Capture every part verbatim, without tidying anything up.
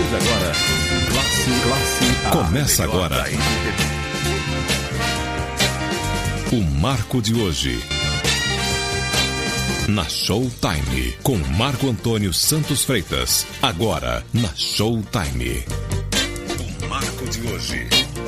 ouve agora Classe, Classe A. Começa agora o Marco de hoje. Na Showtime, com Marco Antônio Santos Freitas. Agora, na Showtime. O Marco de hoje.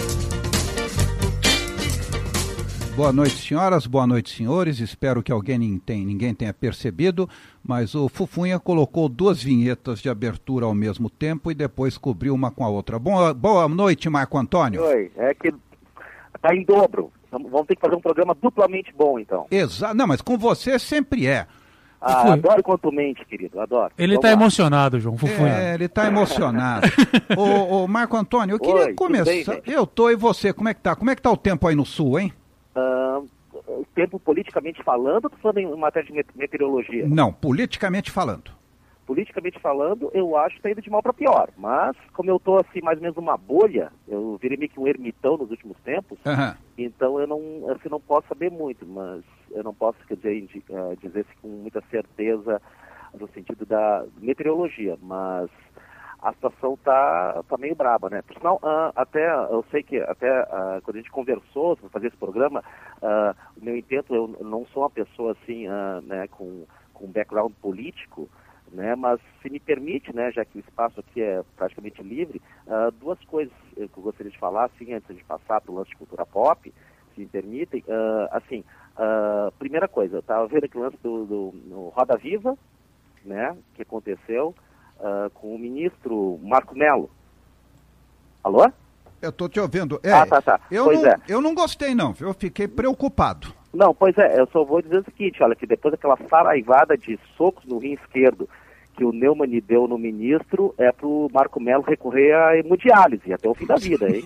Boa noite, senhoras, boa noite, senhores. Espero que alguém ninguém, ninguém tenha percebido, mas o Fufunha colocou duas vinhetas de abertura ao mesmo tempo e depois cobriu uma com a outra. Boa, boa noite, Marco Antônio. Oi, é que tá em dobro. Vamos ter que fazer um programa duplamente bom, então. Exato. Não, mas com você sempre é. Ah, Fui. Adoro quanto mente, querido, adoro. Ele está emocionado, João Fufunha. É, ele está emocionado. ô, ô, Marco Antônio, eu queria Oi, começar... Bem, eu tô e você, como é que tá? Como é que tá o tempo aí no sul, hein? Uh, o tempo politicamente falando ou tô falando em matéria de meteorologia? Não, politicamente falando. Politicamente falando, eu acho que tá indo de mal para pior. Mas, como eu tô assim, mais ou menos numa bolha, eu virei meio que um ermitão nos últimos tempos, uhum. Então eu não, assim, não posso saber muito, mas eu não posso, quer dizer, uh, dizer com muita certeza no sentido da meteorologia, mas a situação tá, tá meio braba, né? Por sinal, uh, até, eu sei que até uh, quando a gente conversou sobre fazer esse programa, uh, o meu intento, eu não sou uma pessoa assim, uh, né, com, com background político, né, mas se me permite, né, já que o espaço aqui é praticamente livre, uh, duas coisas que eu gostaria de falar, assim, antes de passar para o lance de cultura pop, se me permitem, uh, assim, uh, primeira coisa, eu estava vendo aqui o lance do, do no Roda Viva, né, que aconteceu uh, com o ministro Marco Melo. Alô? Eu estou te ouvindo. É, ah, tá, tá. Eu, pois não, é. eu não gostei, não, eu fiquei preocupado. Não, pois é, eu só vou dizer o seguinte, olha, que depois daquela saraivada de socos no rim esquerdo que o Neumann deu no ministro, é pro Marco Melo recorrer à hemodiálise até o fim da vida, hein?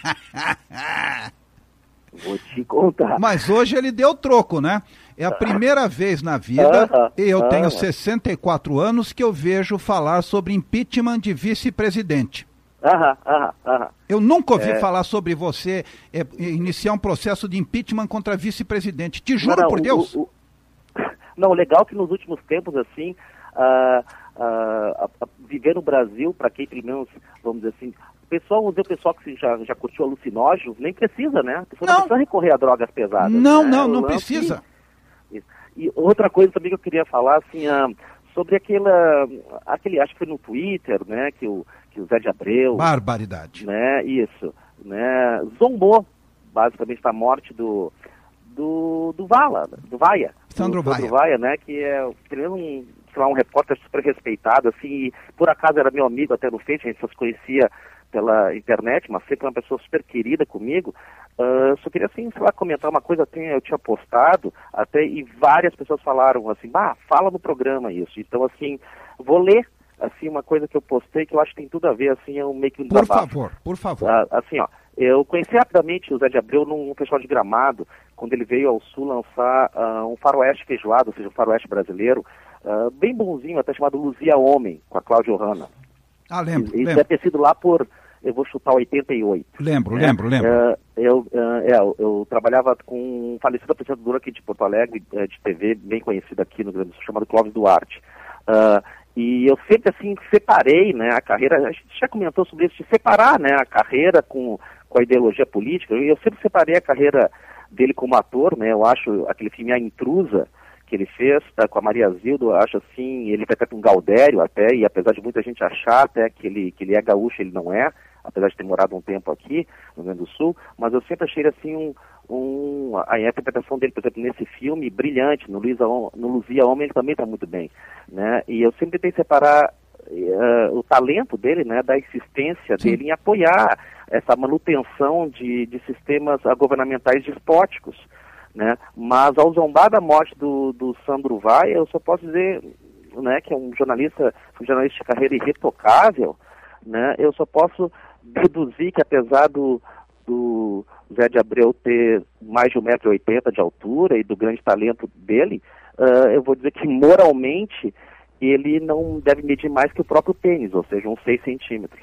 Vou te contar. Mas hoje ele deu troco, né? É a primeira vez na vida, uh-huh, e eu uh-huh. tenho sessenta e quatro anos, que eu vejo falar sobre impeachment de vice-presidente. Aham, aham, aham. Eu nunca ouvi é... falar sobre você é, iniciar um processo de impeachment contra vice-presidente. Te juro não, não, por o, Deus. O, o... Não, legal que nos últimos tempos, assim, uh, uh, uh, viver no Brasil, para quem pelo menos, vamos dizer assim, o pessoal, o pessoal que já, já curtiu alucinógenos, nem precisa, né? A pessoa não, não precisa recorrer a drogas pesadas. Não, né? não, não lance... precisa. E outra coisa também que eu queria falar, assim, uh, sobre aquela, aquele, acho que foi no Twitter, né, que o, que o Zé de Abreu... Barbaridade. Né, isso, né, zombou, basicamente, da morte do, do, do Vala, do Vaia. Sandro do, Vaia. Sandro Vaia, né, que é, primeiro, um, sei lá, um repórter super respeitado, assim, e por acaso era meu amigo até no Face, a gente só se conhecia pela internet, mas sempre uma pessoa super querida comigo. Uh, só queria, assim, sei lá, comentar uma coisa, assim, eu tinha postado até, e várias pessoas falaram assim, bah, fala no programa isso. Então, assim, vou ler, assim, uma coisa que eu postei que eu acho que tem tudo a ver, assim, é um meio que um Por desabafo. favor, por favor. Uh, assim, ó, eu conheci rapidamente o Zé de Abreu num festival de Gramado, quando ele veio ao Sul lançar uh, um faroeste feijoado, ou seja, um faroeste brasileiro, uh, bem bonzinho, até chamado Luzia Homem, com a Cláudia Hanna. Ah, lembro, Isso lembro. deve ter sido lá por... eu vou chutar oitenta e oito. Lembro, né? lembro, lembro. Uh, eu, uh, é, eu, eu trabalhava com um falecido apresentador aqui de Porto Alegre, uh, de T V, bem conhecido aqui no Rio Grande do Sul, chamado Clóvis Duarte. Uh, e eu sempre, assim, separei, né, a carreira, a gente já comentou sobre isso, de separar, né, a carreira com, com a ideologia política, e eu sempre separei a carreira dele como ator, né, eu acho aquele filme A Intrusa, que ele fez tá, com a Maria Zildo, eu acho assim, ele interpreta um Gaudério até, e apesar de muita gente achar até que ele, que ele é gaúcho, ele não é, apesar de ter morado um tempo aqui no Rio Grande do Sul, mas eu sempre achei assim um, um a interpretação dele, por exemplo, nesse filme, brilhante, no, Luísa, no Luzia Homem, ele também está muito bem, né, e eu sempre tentei separar uh, o talento dele, né, da existência Sim. dele em apoiar essa manutenção de, de sistemas governamentais despóticos, né? Mas ao zombar da morte do, do Sandro Vaia, eu só posso dizer, né, que é um jornalista, um jornalista de carreira irretocável, né? Eu só posso deduzir que apesar do, do Zé de Abreu ter mais de um metro e oitenta de altura e do grande talento dele, uh, eu vou dizer que moralmente ele não deve medir mais que o próprio pênis, ou seja, uns seis centímetros.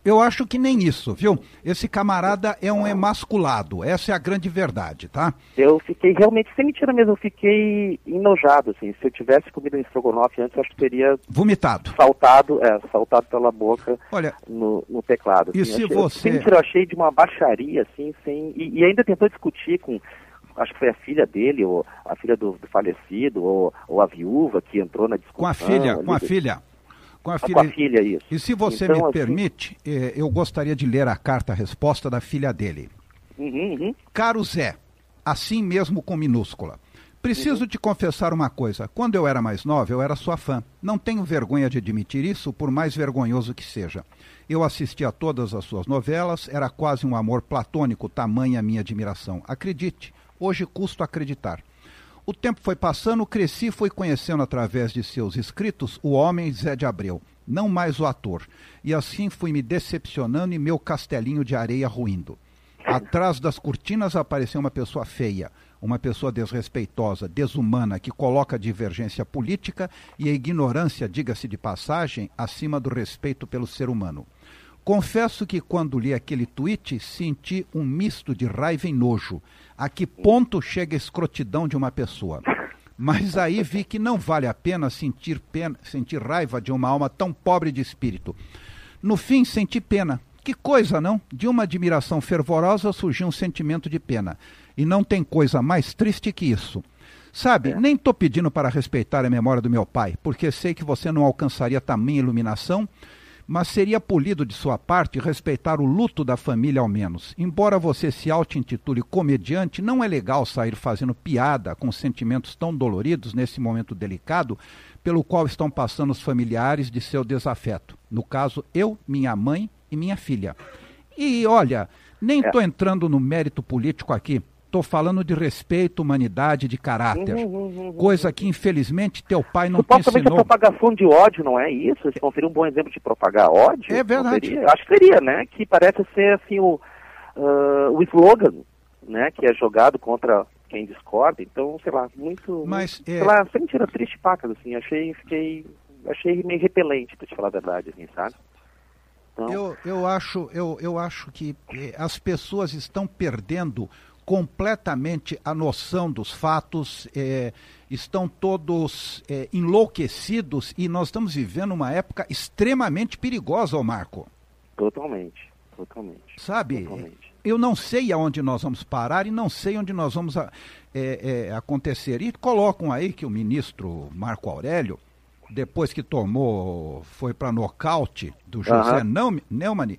Eu acho que nem isso, viu? Esse camarada é um emasculado, essa é a grande verdade, tá? Eu fiquei realmente, sem mentira mesmo, eu fiquei enojado, assim. Se eu tivesse comido um estrogonofe antes, eu acho que teria... Vomitado. Saltado, é, saltado pela boca. Olha, no, no teclado. Assim. E se achei, você... Sem mentira, eu achei de uma baixaria, assim, sem... E, e ainda tentou discutir com... Acho que foi a filha dele, ou a filha do, do falecido, ou, ou a viúva que entrou na discussão. Com a filha, ali, com a filha. Com a filha, com a filha, isso. E se você então, me assim... permite, eh, eu gostaria de ler a carta-resposta da filha dele. Uhum, uhum. Caro Zé, assim mesmo com minúscula. Preciso uhum. te confessar uma coisa. Quando eu era mais nova, eu era sua fã. Não tenho vergonha de admitir isso, por mais vergonhoso que seja. Eu assisti a todas as suas novelas, era quase um amor platônico, tamanha a minha admiração. Acredite, hoje custo acreditar. O tempo foi passando, cresci e fui conhecendo através de seus escritos o homem Zé de Abreu, não mais o ator. E assim fui me decepcionando e meu castelinho de areia ruindo. Atrás das cortinas apareceu uma pessoa feia, uma pessoa desrespeitosa, desumana, que coloca a divergência política e a ignorância, diga-se de passagem, acima do respeito pelo ser humano. Confesso que quando li aquele tweet, senti um misto de raiva e nojo. A que ponto chega a escrotidão de uma pessoa? Mas aí vi que não vale a pena sentir, pena, sentir raiva de uma alma tão pobre de espírito. No fim, senti pena. Que coisa, não? De uma admiração fervorosa surgiu um sentimento de pena. E não tem coisa mais triste que isso. Sabe, é. nem estou pedindo para respeitar a memória do meu pai, porque sei que você não alcançaria tamanha iluminação, mas seria polido de sua parte respeitar o luto da família ao menos. Embora você se auto-intitule comediante, não é legal sair fazendo piada com sentimentos tão doloridos nesse momento delicado pelo qual estão passando os familiares de seu desafeto. No caso, eu, minha mãe e minha filha. E olha, nem estou é. entrando no mérito político aqui. Estou falando de respeito, humanidade, de caráter. Uhum, uhum, uhum. Coisa que, infelizmente, teu pai não te ensinou. Supostamente a propagação de ódio, não é isso? Esse seria um bom exemplo de propagar ódio? É verdade. Acho que seria, né? Que parece ser, assim, o, uh, o slogan, né? Que é jogado contra quem discorda. Então, sei lá, muito... Mas, muito, é... sei lá, sem tirar triste pacas, assim. Achei, fiquei... Achei meio repelente, para te falar a verdade, assim, sabe? Então... Eu, eu, acho, eu, eu acho que eh, as pessoas estão perdendo completamente a noção dos fatos, eh, estão todos eh, enlouquecidos e nós estamos vivendo uma época extremamente perigosa, ô Marco. Totalmente, totalmente. Sabe, totalmente. Eu não sei aonde nós vamos parar e não sei onde nós vamos a, é, é, acontecer. E colocam aí que o ministro Marco Aurélio, depois que tomou, foi para nocaute do José uhum. Neumann,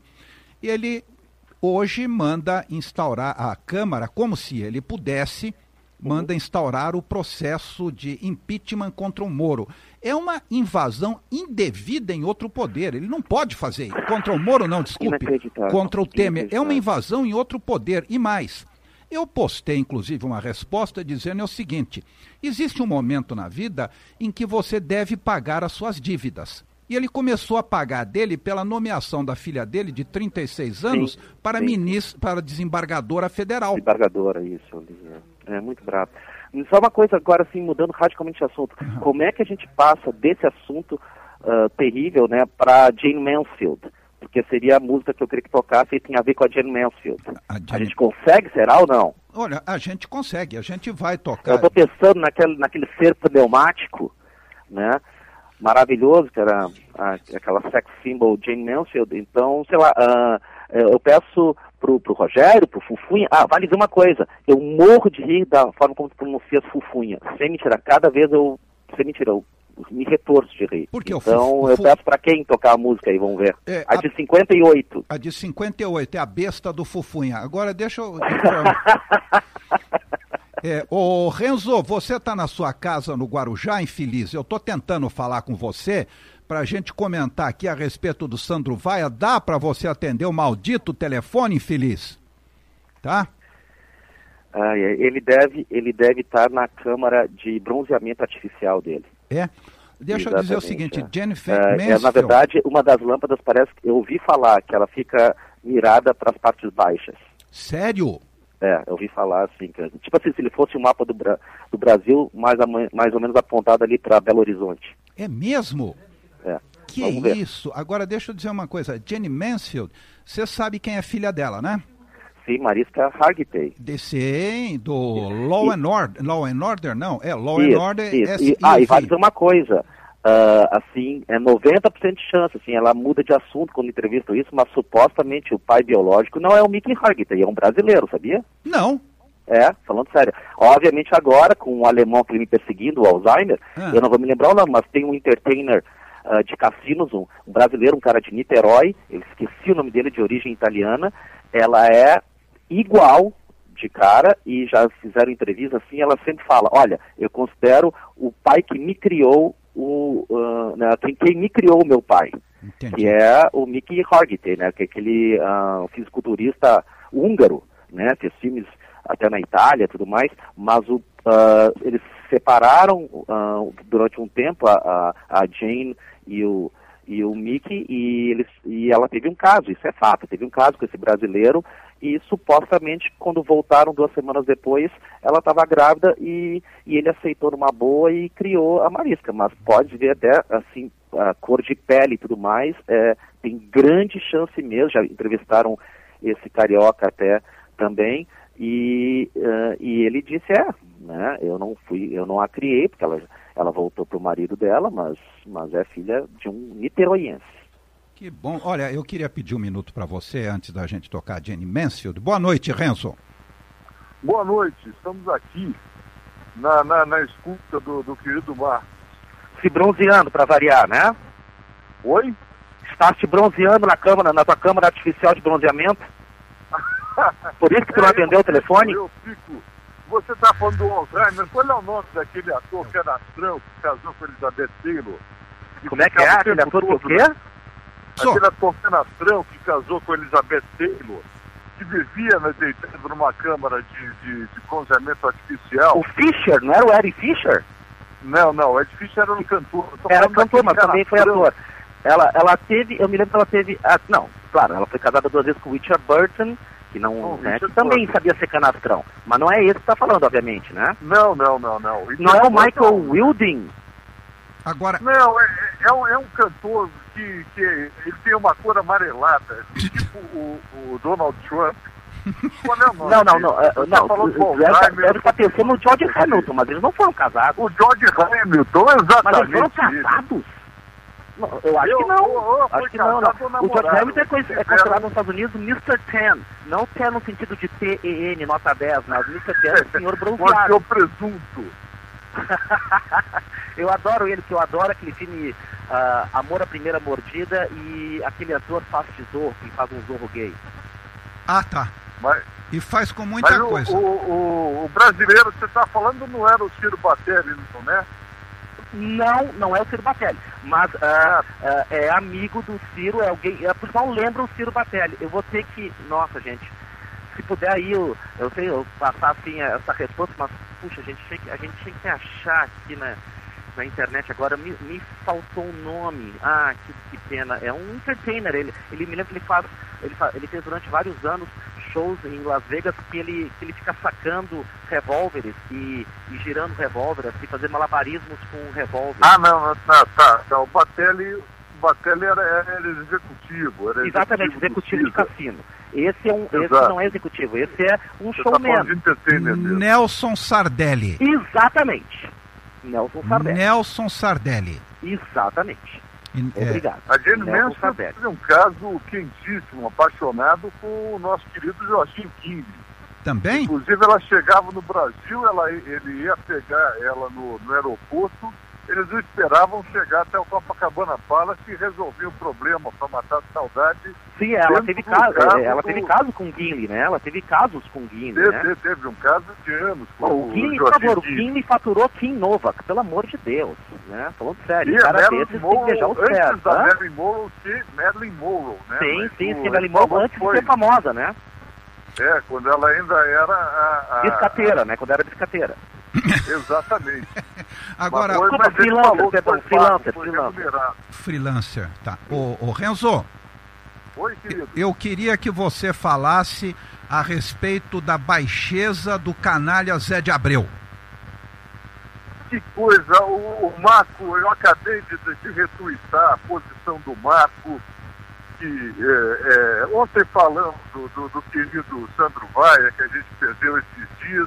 ele hoje manda instaurar a Câmara, como se ele pudesse, manda instaurar o processo de impeachment contra o Moro. É uma invasão indevida em outro poder. Ele não pode fazer isso. Contra o Moro, não, desculpe. Contra o Temer. É uma invasão em outro poder. E mais, eu postei, inclusive, uma resposta dizendo o seguinte: existe um momento na vida em que você deve pagar as suas dívidas. E ele começou a pagar dele pela nomeação da filha dele, de trinta e seis anos, sim, para, sim. Ministro, para desembargadora federal. Desembargadora, isso. É muito bravo. Só uma coisa agora, assim, mudando radicalmente de assunto. Uhum. Como é que a gente passa desse assunto uh, terrível, né, para Jane Mansfield? Porque seria a música que eu queria que tocasse e tem a ver com a Jane Mansfield. A, Jane... a gente consegue, será ou não? Olha, a gente consegue, a gente vai tocar. Eu estou pensando naquele, naquele ser pneumático, né, maravilhoso, que era a, aquela sex symbol Jane Mansfield. Então, sei lá, uh, eu peço pro, pro Rogério, pro Fufunha, ah, vale dizer uma coisa, eu morro de rir da forma como tu pronuncias Fufunha, sem mentira, cada vez eu, sem mentira, eu me retorço de rir. Porque então, o eu fu... peço pra quem tocar a música aí, vamos ver. É, a, a de cinquenta e oito. A de cinquenta e oito, é a besta do Fufunha. Agora deixa eu... É, ô Renzo, você está na sua casa no Guarujá, infeliz. Eu estou tentando falar com você para a gente comentar aqui a respeito do Sandro Vaia. Dá para você atender o maldito telefone, infeliz? Tá? Ah, ele deve ele deve estar na câmara de bronzeamento artificial dele. É? Deixa Exatamente, eu dizer o seguinte, é. Jennifer é, Mansfield... É, na verdade, uma das lâmpadas parece que eu ouvi falar que ela fica mirada para as partes baixas. Sério? É, eu ouvi falar assim, que, tipo assim, se ele fosse o um mapa do, Bra do Brasil, mais, a, mais ou menos apontado ali para Belo Horizonte. É mesmo? É. Que Vamos ver. isso? Agora deixa eu dizer uma coisa. Jayne Mansfield, você sabe quem é filha dela, né? Sim, Mariska Hargitay. Desse, do Law and Order, Law and Order, não, é Law Isso, and Order. isso. S E, ah, e vai dizer uma coisa, uh, assim, é noventa por cento de chance, assim, ela muda de assunto quando entrevista isso, mas supostamente o pai biológico não é o Mickey Hargitay, é um brasileiro, sabia? Não. É, falando sério. Obviamente agora, com o alemão que me perseguindo, o Alzheimer, Ah. eu não vou me lembrar o nome, mas tem um entertainer uh, de cassinos, um, um brasileiro, um cara de Niterói, eu esqueci o nome dele, de origem italiana, ela é igual de cara e já fizeram entrevista assim, ela sempre fala, olha, eu considero o pai que me criou, o, uh, né, quem, quem me criou o meu pai, Entendi. que é o Mickey Hargitay, né, que é aquele uh, fisiculturista húngaro, né, fez filmes até na Itália e tudo mais, mas o, uh, eles separaram uh, durante um tempo a, a, a Jane e o, e o Mickey e, eles, e ela teve um caso, isso é fato, teve um caso com esse brasileiro e supostamente quando voltaram duas semanas depois ela estava grávida e, e ele aceitou numa boa e criou a Mariska, mas pode ver até assim a cor de pele e tudo mais, é, tem grande chance mesmo, já entrevistaram esse carioca até também e, uh, e ele disse, é, né, eu não fui, eu não a criei porque ela, ela voltou para o marido dela, mas, mas é filha de um niteroiense. Que bom. Olha, eu queria pedir um minuto para você antes da gente tocar a Jayne Mansfield. Boa noite, Renzo. Boa noite, estamos aqui na, na, na escuta do, do querido Marcos. Se bronzeando para variar, né? Oi? Está se bronzeando na câmara, na tua câmara artificial de bronzeamento? Por isso que tu não É, atendeu o telefone? Eu fico... Você está falando do Alzheimer, qual é o nome daquele ator canastrão que casou com Elizabeth Taylor? E Como é que é? ficava o Aquele tempo ator que o todo, quê? né? Aquele ator canastrão que casou com Elizabeth Taylor, que vivia né, deitado numa câmara de, de, de bronzeamento artificial. O Fischer, não era o Eddie Fischer? Não, não, Ed Fischer era um cantor. Eu tô Era falando cantor, mas daquele também foi canastrão. ator. Ela, ela teve, eu me lembro que ela teve, ah, não, claro, ela foi casada duas vezes com o Richard Burton, que não, Oh, né, que Richard também Burton. sabia ser canastrão, mas não é esse que tá falando, obviamente, né? Não, não, não, não. Não é o Richard Michael Burton- Wilding? Agora, Não, é, é, um, é um cantor que, que ele tem uma cor amarelada, tipo o, o Donald Trump. Qual é o nome? Não, não, dele? não, é, Você não, falou do deve Alzheimer, deve estar pensando no George Hamilton, mas eles não foram casados. O George Hamilton, Mas eles exatamente. foram isso. casados? Não, eu acho Eu- que não. eu- eu fui acho que não, casado não. ou O George namorado. Hamilton é, conhecido- é considerado nos Estados Unidos mister Ten. Não Ten no sentido de T E N, nota dez, mas mister Ten é o senhor Pode ser bronzeado. o presunto. Eu adoro ele, que eu adoro aquele filme ah, Amor à Primeira Mordida e aquele ator faz de zorro, que faz um zorro gay. ah, tá. Mas, E faz com muita mas o, coisa. o, o, o brasileiro que você está falando não era o Ciro Batelli, não, né? Não, não é o Ciro Batelli, mas ah, ah, é amigo do Ciro, é alguém, é, por sinal lembra o Ciro Batelli. Eu vou ter que, nossa gente, se puder aí eu, eu sei, eu passar assim essa resposta, mas puxa, a gente tinha que, a gente tinha que achar aqui na, na internet agora, me, me faltou um nome, ah, que, que pena, é um entertainer, ele, ele me lembra que ele faz, ele, faz, ele fez durante vários anos shows em Las Vegas que ele, que ele fica sacando revólveres e, e girando revólver, assim, fazer malabarismos com um revólver. Ah, não, não, tá, tá, tá. O Batelli, o Batelli era, era executivo. Era Exatamente, executivo de do Cisa. cassino. Esse, é um, esse Exato. não é executivo, esse é um Você tá falando de showman. entertainer mesmo. Nelson Sardelli. Exatamente. Nelson Sardelli. Nelson Sardelli. Exatamente. E- é, Obrigado. A Jane Nelson Mansfield Sardelli. teve um caso quentíssimo, apaixonado com o nosso querido Joaquim King. também? Inclusive, ela chegava no Brasil, ela, ele ia pegar ela no, no aeroporto, eles não esperavam chegar até o Copacabana Palace e resolver o problema para matar a saudade. Sim, ela Dentro teve do caso, carro ela do- teve caso com o Guinle, né? Ela teve casos com o Guinle, Teve, né? teve, teve um caso de anos com Bom, o Guinle, por Joaquim favor, o King. Guinle faturou Kim Novak, pelo amor de Deus, né? Falando sério, E o a cara Marilyn desses tem que Monroe, beijar os antes pés, da tá? Marilyn Monroe ser Marilyn Monroe, né? Sim, Mas sim, o- sim, Marilyn Monroe quando antes de foi- ser famosa, né? É, quando ela ainda era a... a Biscateira, né? Quando era biscateira. Exatamente. Agora, Mas foi- Desculpa, mas ele freelancer, falou que perdão, foi freelancer, pago, foi freelancer. remunerado. freelancer, tá. Ô, ô Renzo, Oi, querido. eu queria que você falasse a respeito da baixeza do canalha Zé de Abreu. que coisa, o, o Marco, eu acabei de, de retuitar a posição do Marco, que é, é, ontem falando do, do, do querido Sandro Vaia, que a gente perdeu esses dias,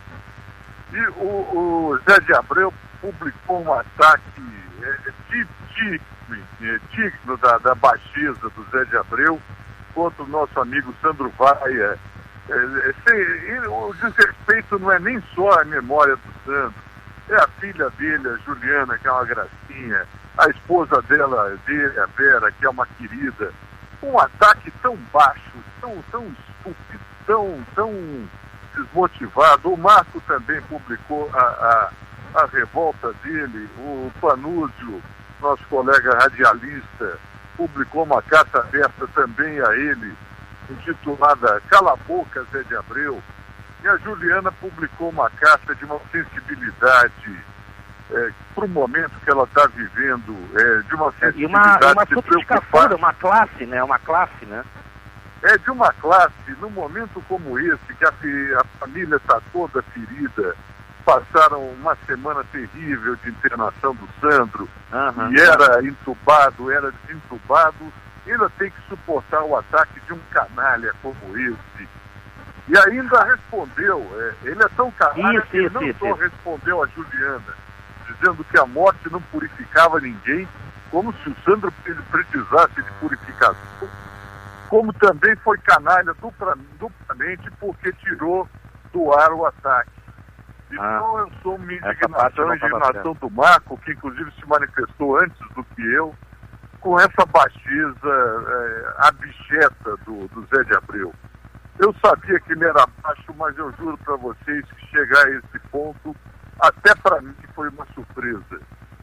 e o, o Zé de Abreu publicou um ataque é, digno, é, digno da, da baixeza do Zé de Abreu contra o nosso amigo Sandro Vaia. É, é, sem, o desrespeito não é nem só a memória do Sandro, é a filha dele, a Juliana, que é uma gracinha, a esposa dela, dele, a Vera, que é uma querida. Um ataque tão baixo, tão, tão estúpido, tão, tão desmotivado. O Marco também publicou a, a, a revolta dele, o Panúzio, nosso colega radialista, publicou uma carta aberta também a ele, intitulada Cala a Boca, Zé de Abreu. E a Juliana publicou uma carta de uma sensibilidade é, para o momento que ela está vivendo, é, de uma sensibilidade e uma, uma de sofisticação, uma classe, né? Uma classe, né? É de uma classe, num momento como esse, que a, a família está toda ferida, passaram uma semana terrível de internação do Sandro, uhum, e era entubado, era desentubado, ainda tem que suportar o ataque de um canalha como esse. E ainda respondeu, é, ele é tão canalha isso, que isso, não isso, só isso. respondeu a Juliana, dizendo que a morte não purificava ninguém, como se o Sandro precisasse de purificação, como também foi canalha dupla, duplamente porque tirou do ar o ataque. Então ah, eu sou minha indignação, a indignação do Marco, que inclusive se manifestou antes do que eu, com essa baixeza é, abjeta do, do Zé de Abreu. Eu sabia que ele era baixo, mas eu juro para vocês que chegar a esse ponto, até para mim foi uma surpresa.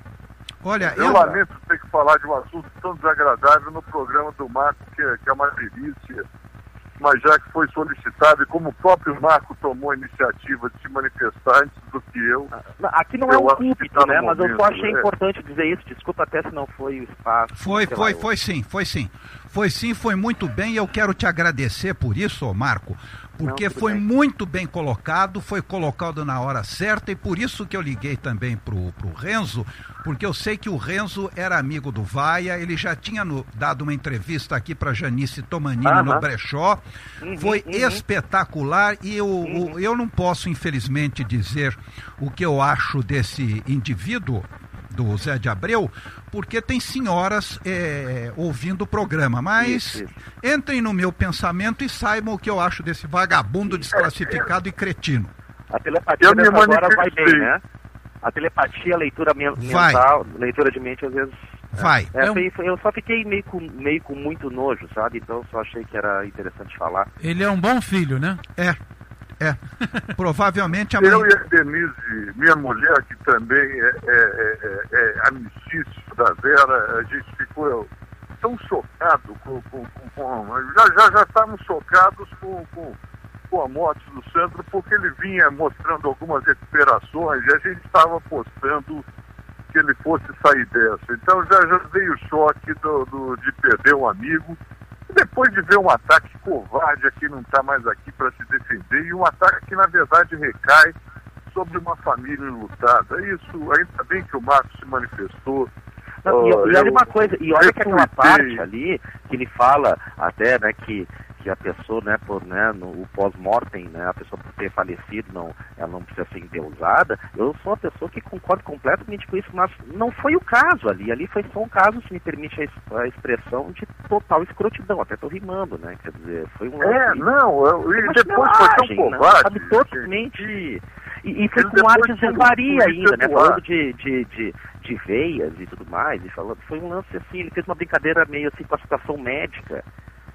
Olha, eu, eu lamento ter que falar de um assunto tão desagradável no programa do Marco, que é, que é uma delícia, mas já que foi solicitado, e como o próprio Marco tomou a iniciativa de se manifestar antes do que eu... Aqui não é um púlpito, tá né? Mas momento, eu só achei é. importante dizer isso, desculpa até se não foi o espaço. Foi, foi, lá, foi sim, foi sim. Foi sim, foi muito bem, e eu quero te agradecer por isso, Marco, porque não, foi bem. muito bem colocado, foi colocado na hora certa, e por isso que eu liguei também pro, pro Renzo, porque eu sei que o Renzo era amigo do Vaia, ele já tinha no, dado uma entrevista aqui para Janice Tomanini ah, no Brechó, uhum, foi uhum. espetacular, e eu, uhum. eu não posso, infelizmente, dizer o que eu acho desse indivíduo, do Zé de Abreu, porque tem senhoras é, ouvindo o programa, mas isso, isso. entrem no meu pensamento e saibam o que eu acho desse vagabundo desclassificado e cretino. A telepatia agora vai bem, né? A telepatia, a leitura mental, vai. leitura de mente, às vezes... Vai. É, eu... eu só fiquei meio com, meio com muito nojo, sabe? Então só achei que era interessante falar. Ele é um bom filho, né? É. É, provavelmente a mãe... Eu e a Denise, minha mulher, que também é, é, é, é amicício da Vera, a gente ficou tão chocado com... com, com, com já, já, já estávamos chocados com, com, com a morte do Sandro, porque ele vinha mostrando algumas recuperações e a gente estava apostando que ele fosse sair dessa. Então já, já veio o choque do, do, de perder um amigo. Depois de ver um ataque covarde que não está mais aqui para se defender, e um ataque que, na verdade, recai sobre uma família enlutada. Isso, ainda bem que o Marcos se manifestou. Não, uh, e olha uma coisa, e olha que aquela parte ali, que ele fala até, né, que, que a pessoa, né, por, né, no o pós-mortem, né, a pessoa por ter falecido, não, ela não precisa ser endeusada. Eu sou uma pessoa que concordo completamente com isso, mas não foi o caso ali. Ali foi só um caso, se me permite a, a expressão, de total escrotidão. Até tô rimando, né, quer dizer, foi um... É, não, eu, e depois foi tão covarde. Sabe, totalmente... E, e foi com ar de zombaria ainda, né, falando de, de, de, de veias e tudo mais, e falando, foi um lance assim, ele fez uma brincadeira meio assim com a situação médica,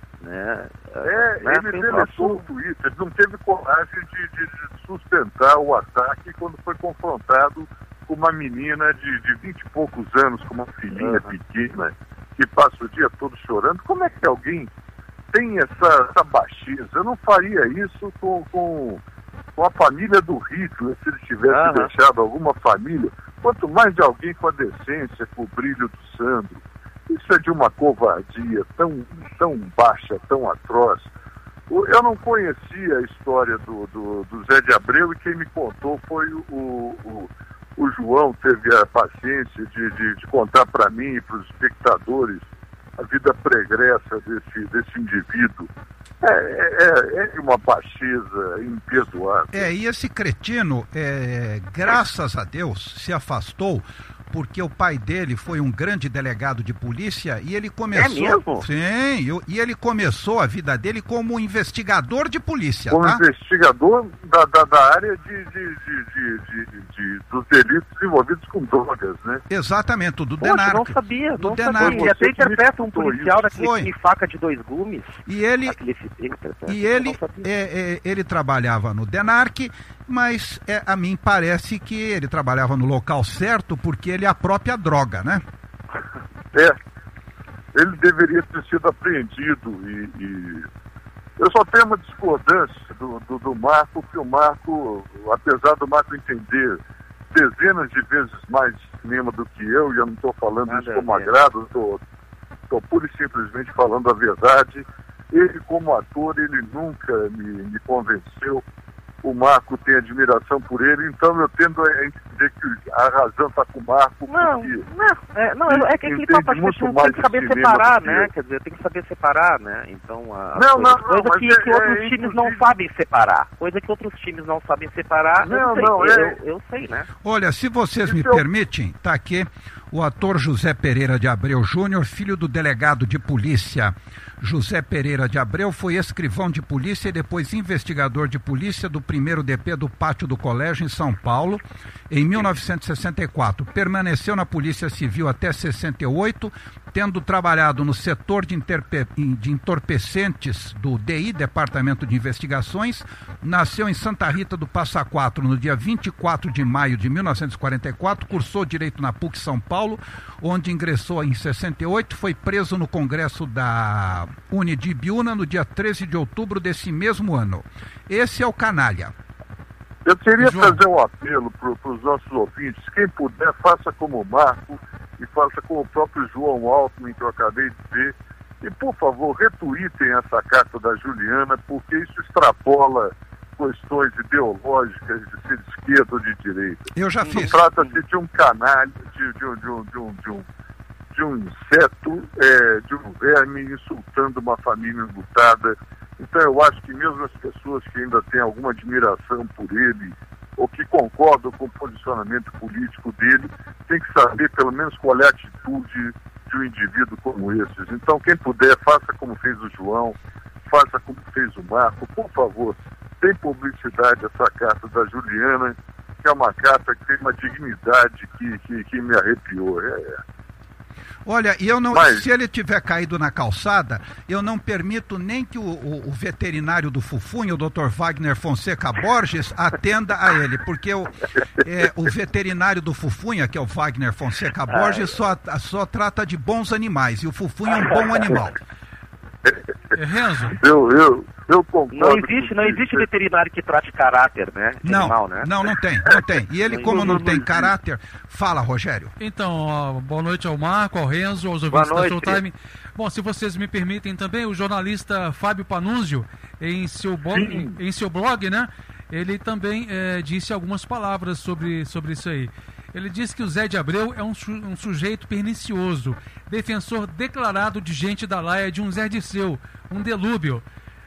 né? É, né? Ele deletou o Twitter, ele não teve coragem de, de, de sustentar o ataque quando foi confrontado com uma menina de, de vinte e poucos anos, com uma filhinha uhum. pequena, que passa o dia todo chorando. Como é que alguém tem essa, essa baixeza? Eu não faria isso com... com com a família do Hitler, se ele tivesse ah, deixado alguma família, quanto mais de alguém com a decência, com o brilho do Sandro. Isso é de uma covardia tão, tão baixa, tão atroz. Eu não conhecia a história do, do, do Zé de Abreu, e quem me contou foi o, o, o João teve a paciência de, de, de contar para mim e para os espectadores a vida pregressa desse, desse indivíduo. É, é, é uma baixeza imperdoável. É, e esse cretino, é, graças a Deus, se afastou, porque o pai dele foi um grande delegado de polícia e ele começou... É mesmo? Sim, e ele começou a vida dele como investigador de polícia, Como tá? investigador da, da, da área de, de, de, de, de, de, dos delitos envolvidos com drogas, né? Exatamente, do Poxa, Denarc. não sabia, do não Denarc. sabia. Ele até interpreta um policial daquele Foi. filme Faca de Dois Gumes. E ele, Aquele, ele interpreta, e eu ele, não sabia. é, é, ele trabalhava no Denarc, mas é, a mim parece que ele trabalhava no local certo porque ele é a própria droga, né? É, ele deveria ter sido apreendido e, e eu só tenho uma discordância do, do, do Marco, que o Marco, apesar do Marco entender dezenas de vezes mais cinema do que eu, e eu não estou falando Nada isso como a ver. agrado, estou pura e simplesmente falando a verdade, ele como ator, ele nunca me, me convenceu. O Marco tem admiração por ele, então eu tendo a entender que a razão está com o Marco. Não, porque não, é, não, é que aquele entende papo, acho que muito tem mais que saber de cinema separar, do que né? eu. Quer dizer, tem que saber separar, né? Então, a, as Não, coisas, não, não, coisa mas que, é- que outros é, times não inclusive- sabem separar. Coisa que outros times não sabem separar, Não, eu sei, não, eu, é- eu sei, né? Olha, se vocês me Isso eu- permitem, tá aqui o ator José Pereira de Abreu Júnior, filho do delegado de polícia José Pereira de Abreu, foi escrivão de polícia e depois investigador de polícia do primeiro D P do Pátio do Colégio em São Paulo, em mil novecentos e sessenta e quatro. Permaneceu na Polícia Civil até sessenta e oito, tendo trabalhado no setor de, interpe- de entorpecentes do D I, Departamento de Investigações. Nasceu em Santa Rita do Passa Quatro no dia vinte e quatro de maio de mil novecentos e quarenta e quatro, cursou Direito na P U C São Paulo, onde ingressou em sessenta e oito, foi preso no Congresso da Unidibiúna no dia treze de outubro desse mesmo ano. Esse é o canalha. Eu queria João. fazer um apelo para os nossos ouvintes. Quem puder, faça como o Marco e faça como o próprio João Altman, que eu acabei de ver. E, por favor, retweetem essa carta da Juliana, porque isso extrapola questões ideológicas de ser de esquerda ou de direita. Eu já Isso fiz. trata-se de um canalha, de, de, um- de, um, de, um, de, um, de um inseto, é, de um verme insultando uma família enlutada. Então eu acho que mesmo as pessoas que ainda têm alguma admiração por ele, ou que concordam com o posicionamento político dele, tem que saber pelo menos qual é a atitude de um indivíduo como esses. Então quem puder, faça como fez o João, faça como fez o Marco, por favor, tem publicidade essa carta da Juliana, que é uma carta que tem uma dignidade que, que, que me arrepiou. É, é. Olha, e eu não, Mas- se ele tiver caído na calçada, eu não permito nem que o, o- o veterinário do Fufunha, o doutor Wagner Fonseca Borges, atenda a ele, porque o, é, o veterinário do Fufunha, que é o Wagner Fonseca Borges, só, só trata de bons animais, e o Fufunha é um bom animal. É, Renzo, Eu, eu, eu concordo. Não existe, com não você. existe veterinário que trate caráter, né? De Não, animal, né? não, não tem, não tem. E ele, Não, como não, não não tem existe. caráter, fala, Rogério. então, ó, boa noite ao Marco, ao Renzo, aos ouvintes Boa da noite. Showtime. Bom, se vocês me permitem também, o jornalista Fábio Panunzio, em seu, blog, Sim. em seu blog, né, ele também eh, disse algumas palavras sobre, sobre isso aí. Ele disse que o Zé de Abreu é um, su- um sujeito pernicioso, defensor declarado de gente da laia de um Zé Disseu, um delúbio.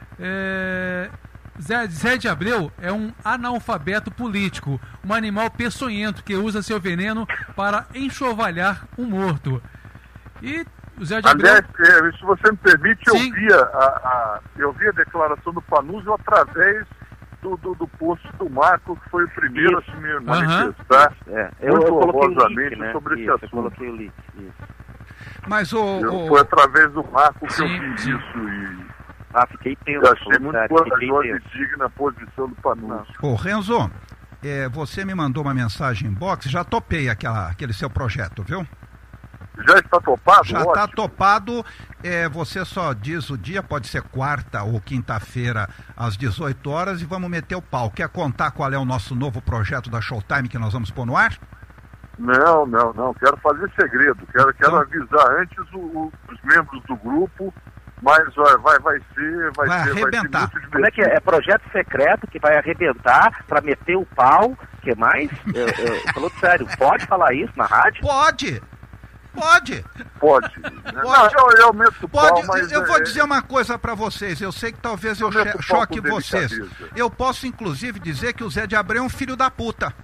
É, Zé, Zé de Abreu é um analfabeto político, um animal peçonhento que usa seu veneno para enxovalhar um morto. E o Zé de Abreu... Aliás, é, se você me permite, eu Sim. vi a, a, eu vi a declaração do Panunzio através do, do, do post do Marco, que foi o primeiro Isso. a se me Aham. manifestar. É, eu, Muito eu coloquei o honrosamente link, né? sobre esse Isso, eu assunto. coloquei o link. Isso. Mas o, Eu- o- Foi através do Marco que Sim, eu vi sim. isso e Ah, fiquei tenso. eu achei falando muito sério, fiquei corajosa tenso. e digna a posição do Panunzio. Ô, Renzo, é, você me mandou uma mensagem em box, já topei aquela, aquele seu projeto, viu? Já está topado? Já está Ótimo. topado, é, você só diz o dia, pode ser quarta ou quinta-feira às dezoito horas e vamos meter o pau. Quer contar qual é o nosso novo projeto da Showtime que nós vamos pôr no ar? Não, não, não. Quero fazer segredo. Quero, quero Então- avisar antes o- o- os membros do grupo Mas vai, vai, vai ser, vai, vai ser, arrebentar. vai ser muito Como é que é? É projeto secreto que vai arrebentar para meter o pau? O que mais? Eu, eu, falou sério, pode falar isso na rádio? Pode! Pode! Pode. Não, eu, eu meto Pode, pau, mas eu vou é... dizer uma coisa para vocês, eu sei que talvez eu, Eu cho- meto pau choque com vocês. delicadeza. Eu posso inclusive dizer que o Zé de Abreu é um filho da puta.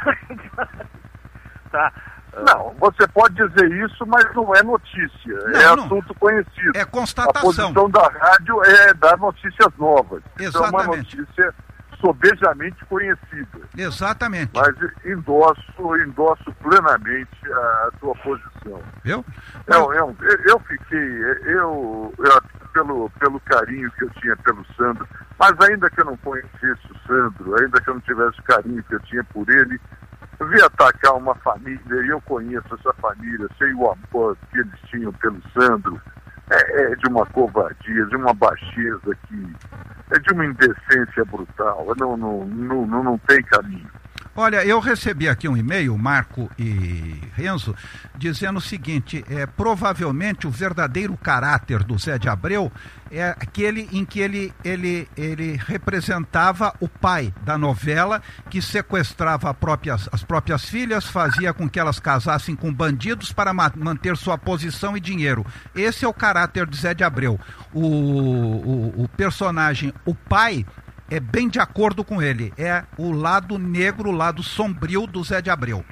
Tá. Não, você pode dizer isso, mas não é notícia. Não, é não. assunto conhecido. É A constatação. posição da rádio é dar notícias novas. Isso é uma Exatamente. notícia sobejamente conhecida. Exatamente. Mas endosso, endosso plenamente a tua posição. Viu? Eu, eu, eu fiquei, eu, eu, pelo, pelo carinho que eu tinha pelo Sandro, mas ainda que eu não conhecesse o Sandro, ainda que eu não tivesse o carinho que eu tinha por ele, eu vi atacar uma família, e eu conheço essa família, sei o amor que eles tinham pelo Sandro, é, é de uma covardia, de uma baixeza que é de uma indecência brutal, não, não, não, não, não tem caminho. Olha, eu recebi aqui um e-mail, Marco e Renzo, dizendo o seguinte, é, provavelmente o verdadeiro caráter do Zé de Abreu é aquele em que ele, ele, ele representava o pai da novela, que sequestrava a própria, as próprias filhas, fazia com que elas casassem com bandidos para ma- manter sua posição e dinheiro. Esse é o caráter de Zé de Abreu. O, o, o personagem, o pai, é bem de acordo com ele. É o lado negro, o lado sombrio do Zé de Abreu.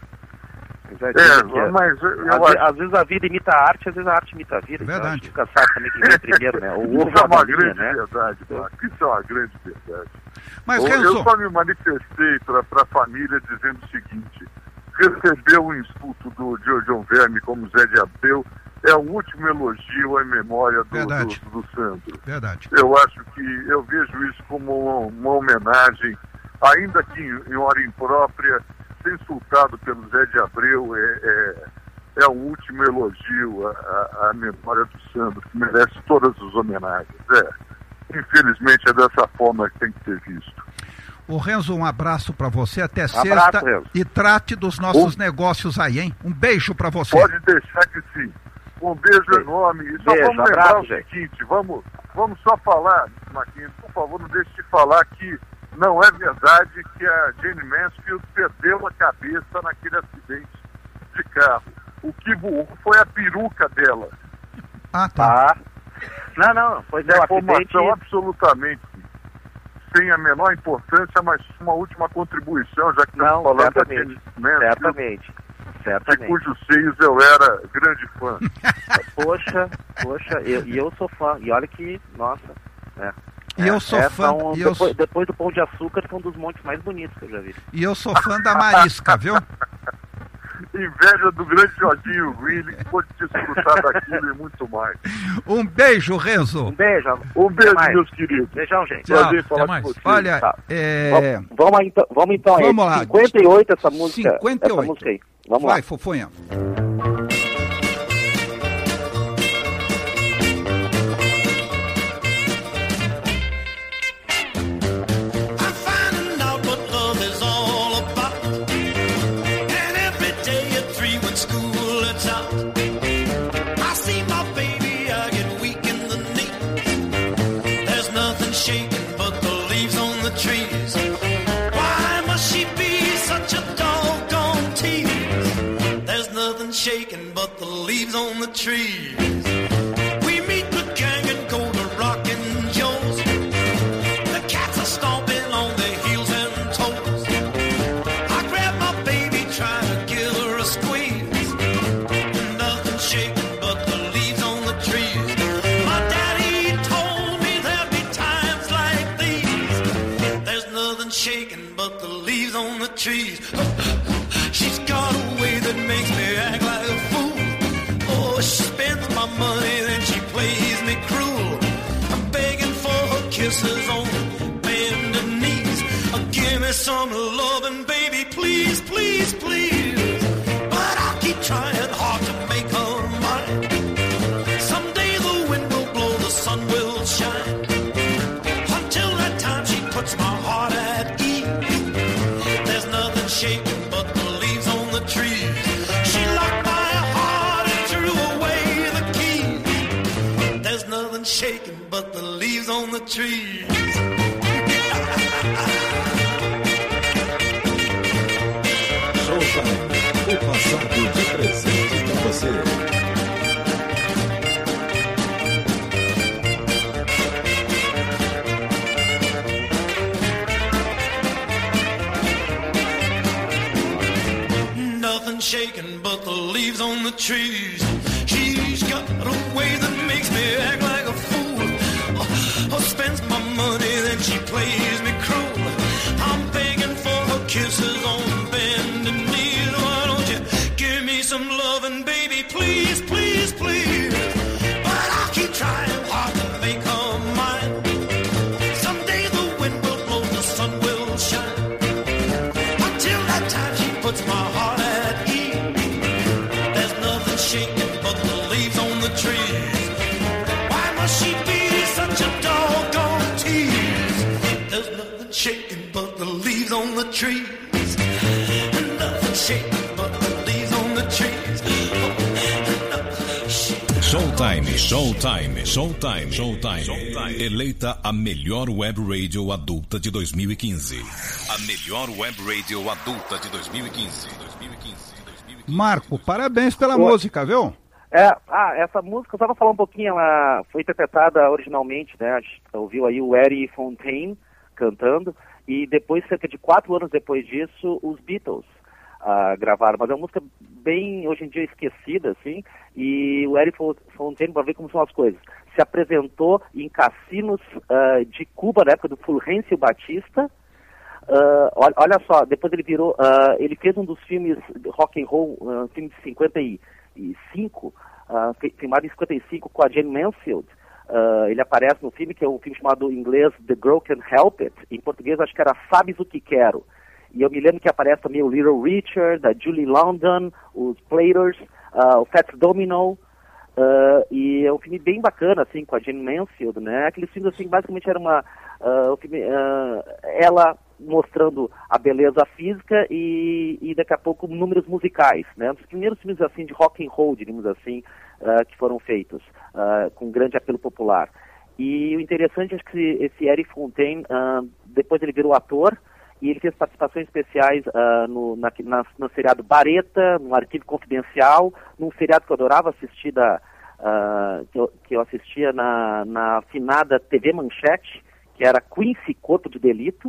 É, mas eu, eu às, acho... às vezes a vida imita a arte, às vezes a arte imita a vida. Verdade. Então a gente nunca sabe também quem vem primeiro, né? O ovo Isso é uma galinha, grande né? verdade, Marco. Isso é uma grande verdade. Mas, eu, Renzo, eu só me manifestei para a família dizendo o seguinte: receber o insulto do de John Verme como Zé de Abreu é o último elogio à memória do, Verdade. do, do Sandro. verdade. Eu acho que eu vejo isso como uma, uma homenagem, ainda que em, em hora imprópria, ser insultado pelo Zé de Abreu é, é, é o último elogio à, à, à memória do Sandro, que merece todas as homenagens. É, infelizmente é dessa forma que tem que ser visto. O Renzo, um abraço para você, até abraço, sexta, Renzo. e trate dos nossos Um- negócios aí, hein? Um beijo para você. Pode deixar que sim. Um beijo Beijo. enorme. E só Beijo, vamos lembrar abraço, o gente. seguinte, vamos, vamos só falar, Marquinhos, por favor, não deixe de falar que não é verdade que a Jane Mansfield perdeu a cabeça naquele acidente de carro. O que voou foi a peruca dela. Ah, tá. Tá. Não, não, pois é, o acidente... Informação absolutamente sem a menor importância, mas uma última contribuição, já que estamos Não, falando da certamente, Jane Mansfield, certamente, de certamente. cujos seios eu era grande fã. Poxa, poxa, eu, e eu sou fã. E olha que, nossa, né? E eu sou essa fã- um- e eu depois, sou- depois do Pão de Açúcar, foi um dos montes mais bonitos que eu já vi. E eu sou fã da Marisca, viu? Inveja do grande Jorginho Willi, que pôde desfrutar daquilo e muito mais. Um beijo, Renzo. Um beijo. Um beijo, mais. meus queridos. Beijão, gente. Tchau, Prazer falar até mais. com vocês. Olha, Tá. é... Vamos, vamos então, vamos então Vamos aí. lá. cinquenta e oito essa música. cinquenta e oito. Essa música aí. Vamos vai, lá. Fofonha. I'm finding out what love is all about. And every day at three when school lets out, I see my baby, I get weak in the knees. There's nothing shaking but the leaves on the trees. Why must she be such a doggone tease? There's nothing shaking but the leaves on the trees. We meet the gang and go to Rockin' Joe's. The cats are stomping on their heels and toes. I grab my baby, try to give her a squeeze. Nothing shaking but the leaves on the trees. My daddy told me there'd be times like these. There's nothing shaking but the leaves on the trees. She's got a way that makes me act like a fool. Oh, she spends my money, then she plays me cruel. I'm begging for her kisses on bended knees. Oh, give me some loving, baby, please, please, please. But I'll keep trying hard to make her mine. Someday the wind will blow, the sun will shine. Until that time she puts my heart at ease. There's nothing shaking but the leaves on the trees. She locked my heart and threw away the key. There's nothing shaking but the leaves on the trees. Showtime, o passado de presente pra você. Nothing shaking but the leaves on the trees. She's got a way that makes me act like a fool. Oh, oh, spends my money, then she plays me cruel. I'm begging for her kisses on bended knees. Why don't you give me some loving, baby, please, please, please. But I'll keep trying hard to make her mine. Someday the wind will blow, the sun will shine. Until that time she puts my heart at ease. There's nothing shaking but the leaves on the trees. Why must she be such a doggone tease? There's nothing shaking but the leaves on the trees. And nothing shaking but the leaves on the trees. Showtime, Showtime, Showtime, Showtime. Eleita a melhor web radio adulta de dois mil e quinze. A melhor web radio adulta de dois mil e quinze. Marco, parabéns pela Oi. música, viu? É, ah, essa música, só pra falar um pouquinho, ela foi interpretada originalmente, né? A gente ouviu aí o Eddie Fontaine cantando, e depois, cerca de quatro anos depois disso, os Beatles uh, gravaram. Mas é uma música bem, hoje em dia, esquecida, assim, e o Eddie Fontaine, para ver como são as coisas, se apresentou em cassinos uh, de Cuba, na época do Fulgêncio Batista. Uh, olha, olha só, depois ele virou, uh, ele fez um dos filmes rock and roll, uh, um filme de cinquenta e cinco, uh, filmado em cinquenta e cinco com a Jane Mansfield. Uh, ele aparece no filme, que é um filme chamado em inglês The Girl Can't Help It. Em português acho que era Sabes o que Quero. E eu me lembro que aparece também o Little Richard, a Julie London, os Platers, uh, o Fats Domino. Uh, e é um filme bem bacana, assim, com a Jane Mansfield, né? Aqueles filmes, assim, basicamente era uma... Uh, um filme, uh, ela mostrando a beleza física e, e daqui a pouco números musicais, né? Os primeiros filmes, assim, de rock and roll, diríamos assim, uh, que foram feitos, uh, com grande apelo popular. E o interessante é que esse Eddie Fontaine, uh, depois ele virou ator, e ele fez participações especiais uh, no, na, na, no seriado Bareta, no Arquivo Confidencial, num seriado que eu adorava assistir, da, uh, que, eu, que eu assistia na, na finada T V Manchete, que era Quincy, Corpo de Delito.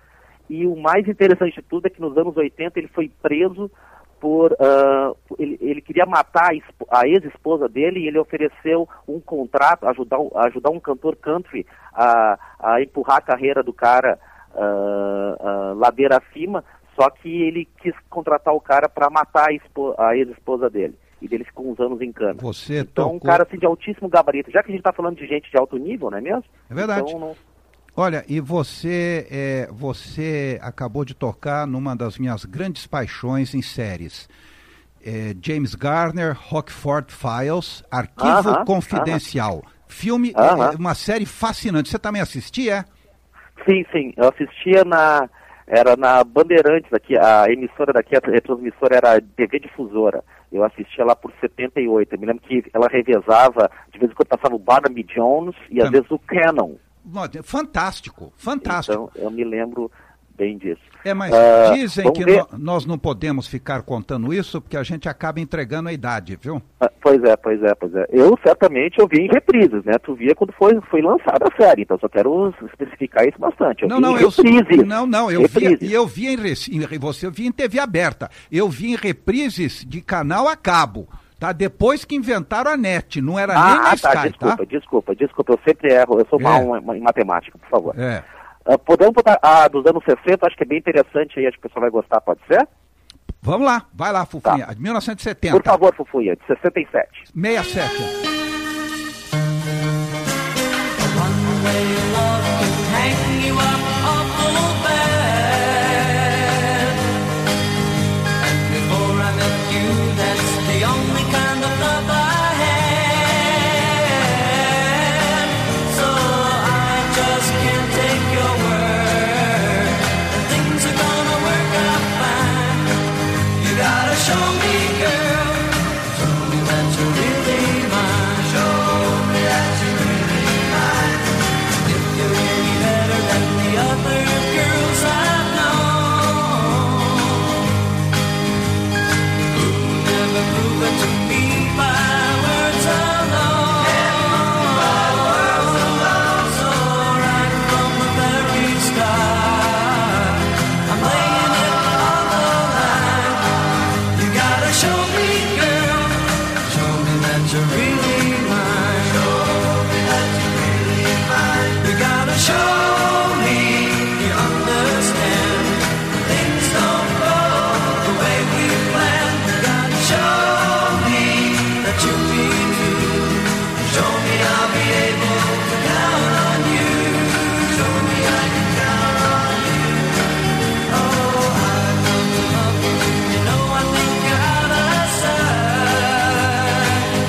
E o mais interessante de tudo é que nos anos oitenta ele foi preso por... Uh, ele, ele queria matar a, a ex-esposa dele, e ele ofereceu um contrato, ajudar, ajudar um cantor country a, a empurrar a carreira do cara Uh, uh, ladeira acima, só que ele quis contratar o cara para matar a, a ex-esposa dele, e dele ficou uns anos em cana. Você então, tocou... um cara assim de altíssimo gabarito, já que a gente está falando de gente de alto nível, não é mesmo? É verdade. Então, não... Olha, e você, é, você acabou de tocar numa das minhas grandes paixões em séries. É, James Garner, Rockford Files, Arquivo uh-huh, Confidencial. Uh-huh. Filme, uh-huh. é, uma série fascinante. Você também assistia, é? Sim, sim, eu assistia na, era na Bandeirantes aqui, a emissora daqui, a retransmissora era a T V Difusora, eu assistia lá por setenta e oito, eu me lembro que ela revezava, de vez em quando passava o Barnaby Jones e às vezes o Cannon. Fantástico, fantástico. Então, eu me lembro bem disso. É, mas uh, dizem que no, nós não podemos ficar contando isso, porque a gente acaba entregando a idade, viu? Uh, pois é, pois é, pois é. Eu, certamente, eu vi em reprises, né? Tu via quando foi, foi lançada a série, então só quero especificar isso bastante. Eu não, vi não, em reprises. Eu, não, não, eu reprises. vi, eu vi em, em, você via em T V aberta, eu vi em reprises de canal a cabo. Tá, depois que inventaram a net, não era ah, nem na ah, Sky, tá? Desculpa, tá? desculpa, desculpa, eu sempre erro, eu sou é. mal em matemática, por favor. É. Uh, podemos botar a ah, dos anos sessenta, acho que é bem interessante aí, acho que o pessoal vai gostar, pode ser? Vamos lá, vai lá, Fufunha, tá. de mil novecentos e setenta. Por favor, Fufunha, de sessenta e sete. sessenta e sete. I'll be able to count on you. Show me I can count on you. Oh, I've come to love you. You know I think you're out of sight.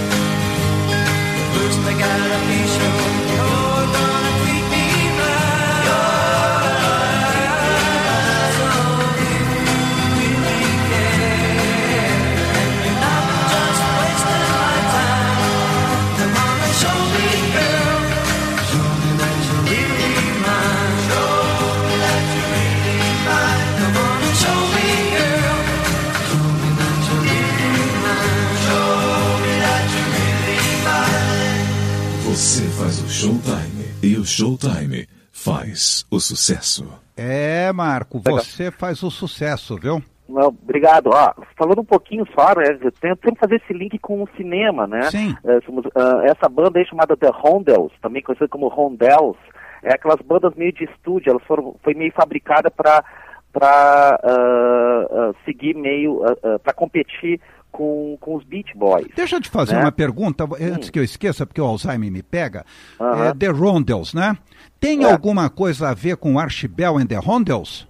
First I gotta be sure you're gonna treat me right. You're right. So if you really care, and you're not just wasting my time, come on and show me, girl. Show me that you're really mine. Show me that you're really mine. Come on and show me, girl. Show me that you're really mine. Show me that you're really mine. Você faz o Showtime e o Showtime faz o sucesso. É, Marco, você faz o sucesso, viu? Não, obrigado. Ó, falando um pouquinho só, né, eu tento sempre fazer esse link com o cinema, né? Sim. É, somos, ah, essa banda aí chamada The Rondells, também conhecida como Rondells, é aquelas bandas meio de estúdio, elas foram, foi meio fabricada para para seguir meio, para competir com, com os Beach Boys. Deixa eu te fazer né? uma pergunta, antes que eu esqueça, porque o Alzheimer me pega. Aham. É, The Rondells, né? Tem É. alguma coisa a ver com Archibald and the Rondells?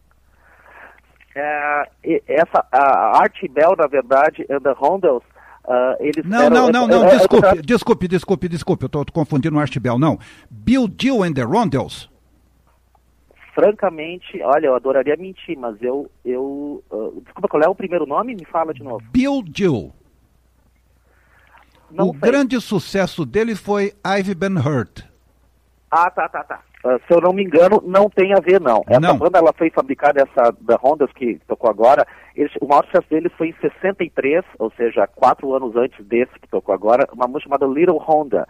É, e- essa, a Art Bell, na verdade, e The Rondells, ah, eles Não, eram- não, não, eu- não, eu- eu- desculpe, desculpe, desculpe, desculpe, eu tô confundindo o Archibald, não. Bill Gill and the Rondells? Francamente, olha, eu adoraria mentir, mas eu, eu ah, desculpa, qual é o primeiro nome? Me fala de novo. Bill Gill. Não o sei. grande sucesso dele foi I've Been Hurt. Ah, tá, tá, tá. Ah, se eu não me engano, não tem a ver, não. Essa Não. banda, ela foi fabricada, essa da Hondas que tocou agora, eles, o maior sucesso deles foi em sessenta e três, ou seja, quatro anos antes desse que tocou agora, uma música chamada Little Honda.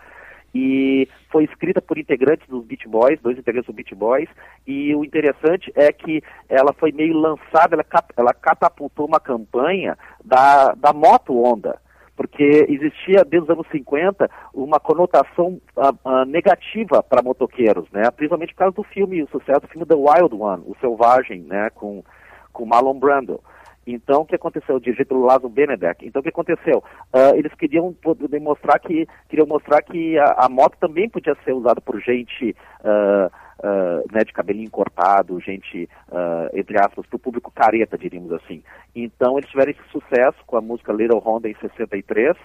E foi escrita por integrantes dos Beach Boys, dois integrantes dos Beach Boys, e o interessante é que ela foi meio lançada, ela, cap, ela catapultou uma campanha da, da moto Honda, porque existia desde os anos cinquenta uma conotação ah, ah, negativa para motoqueiros, né? Principalmente por causa do filme, o sucesso do filme The Wild One, o Selvagem, né? Com, com Marlon Brando. Então, o que aconteceu? Dirigido pelo Laszlo Benedek. Então, o que aconteceu? Ah, eles queriam poder mostrar que, queriam mostrar que a, a moto também podia ser usada por gente ah, ah, né, de cabelinho cortado, gente, ah, entre aspas, para o público careta, diríamos assim. Então, eles tiveram esse sucesso com a música Little Honda em sessenta e três,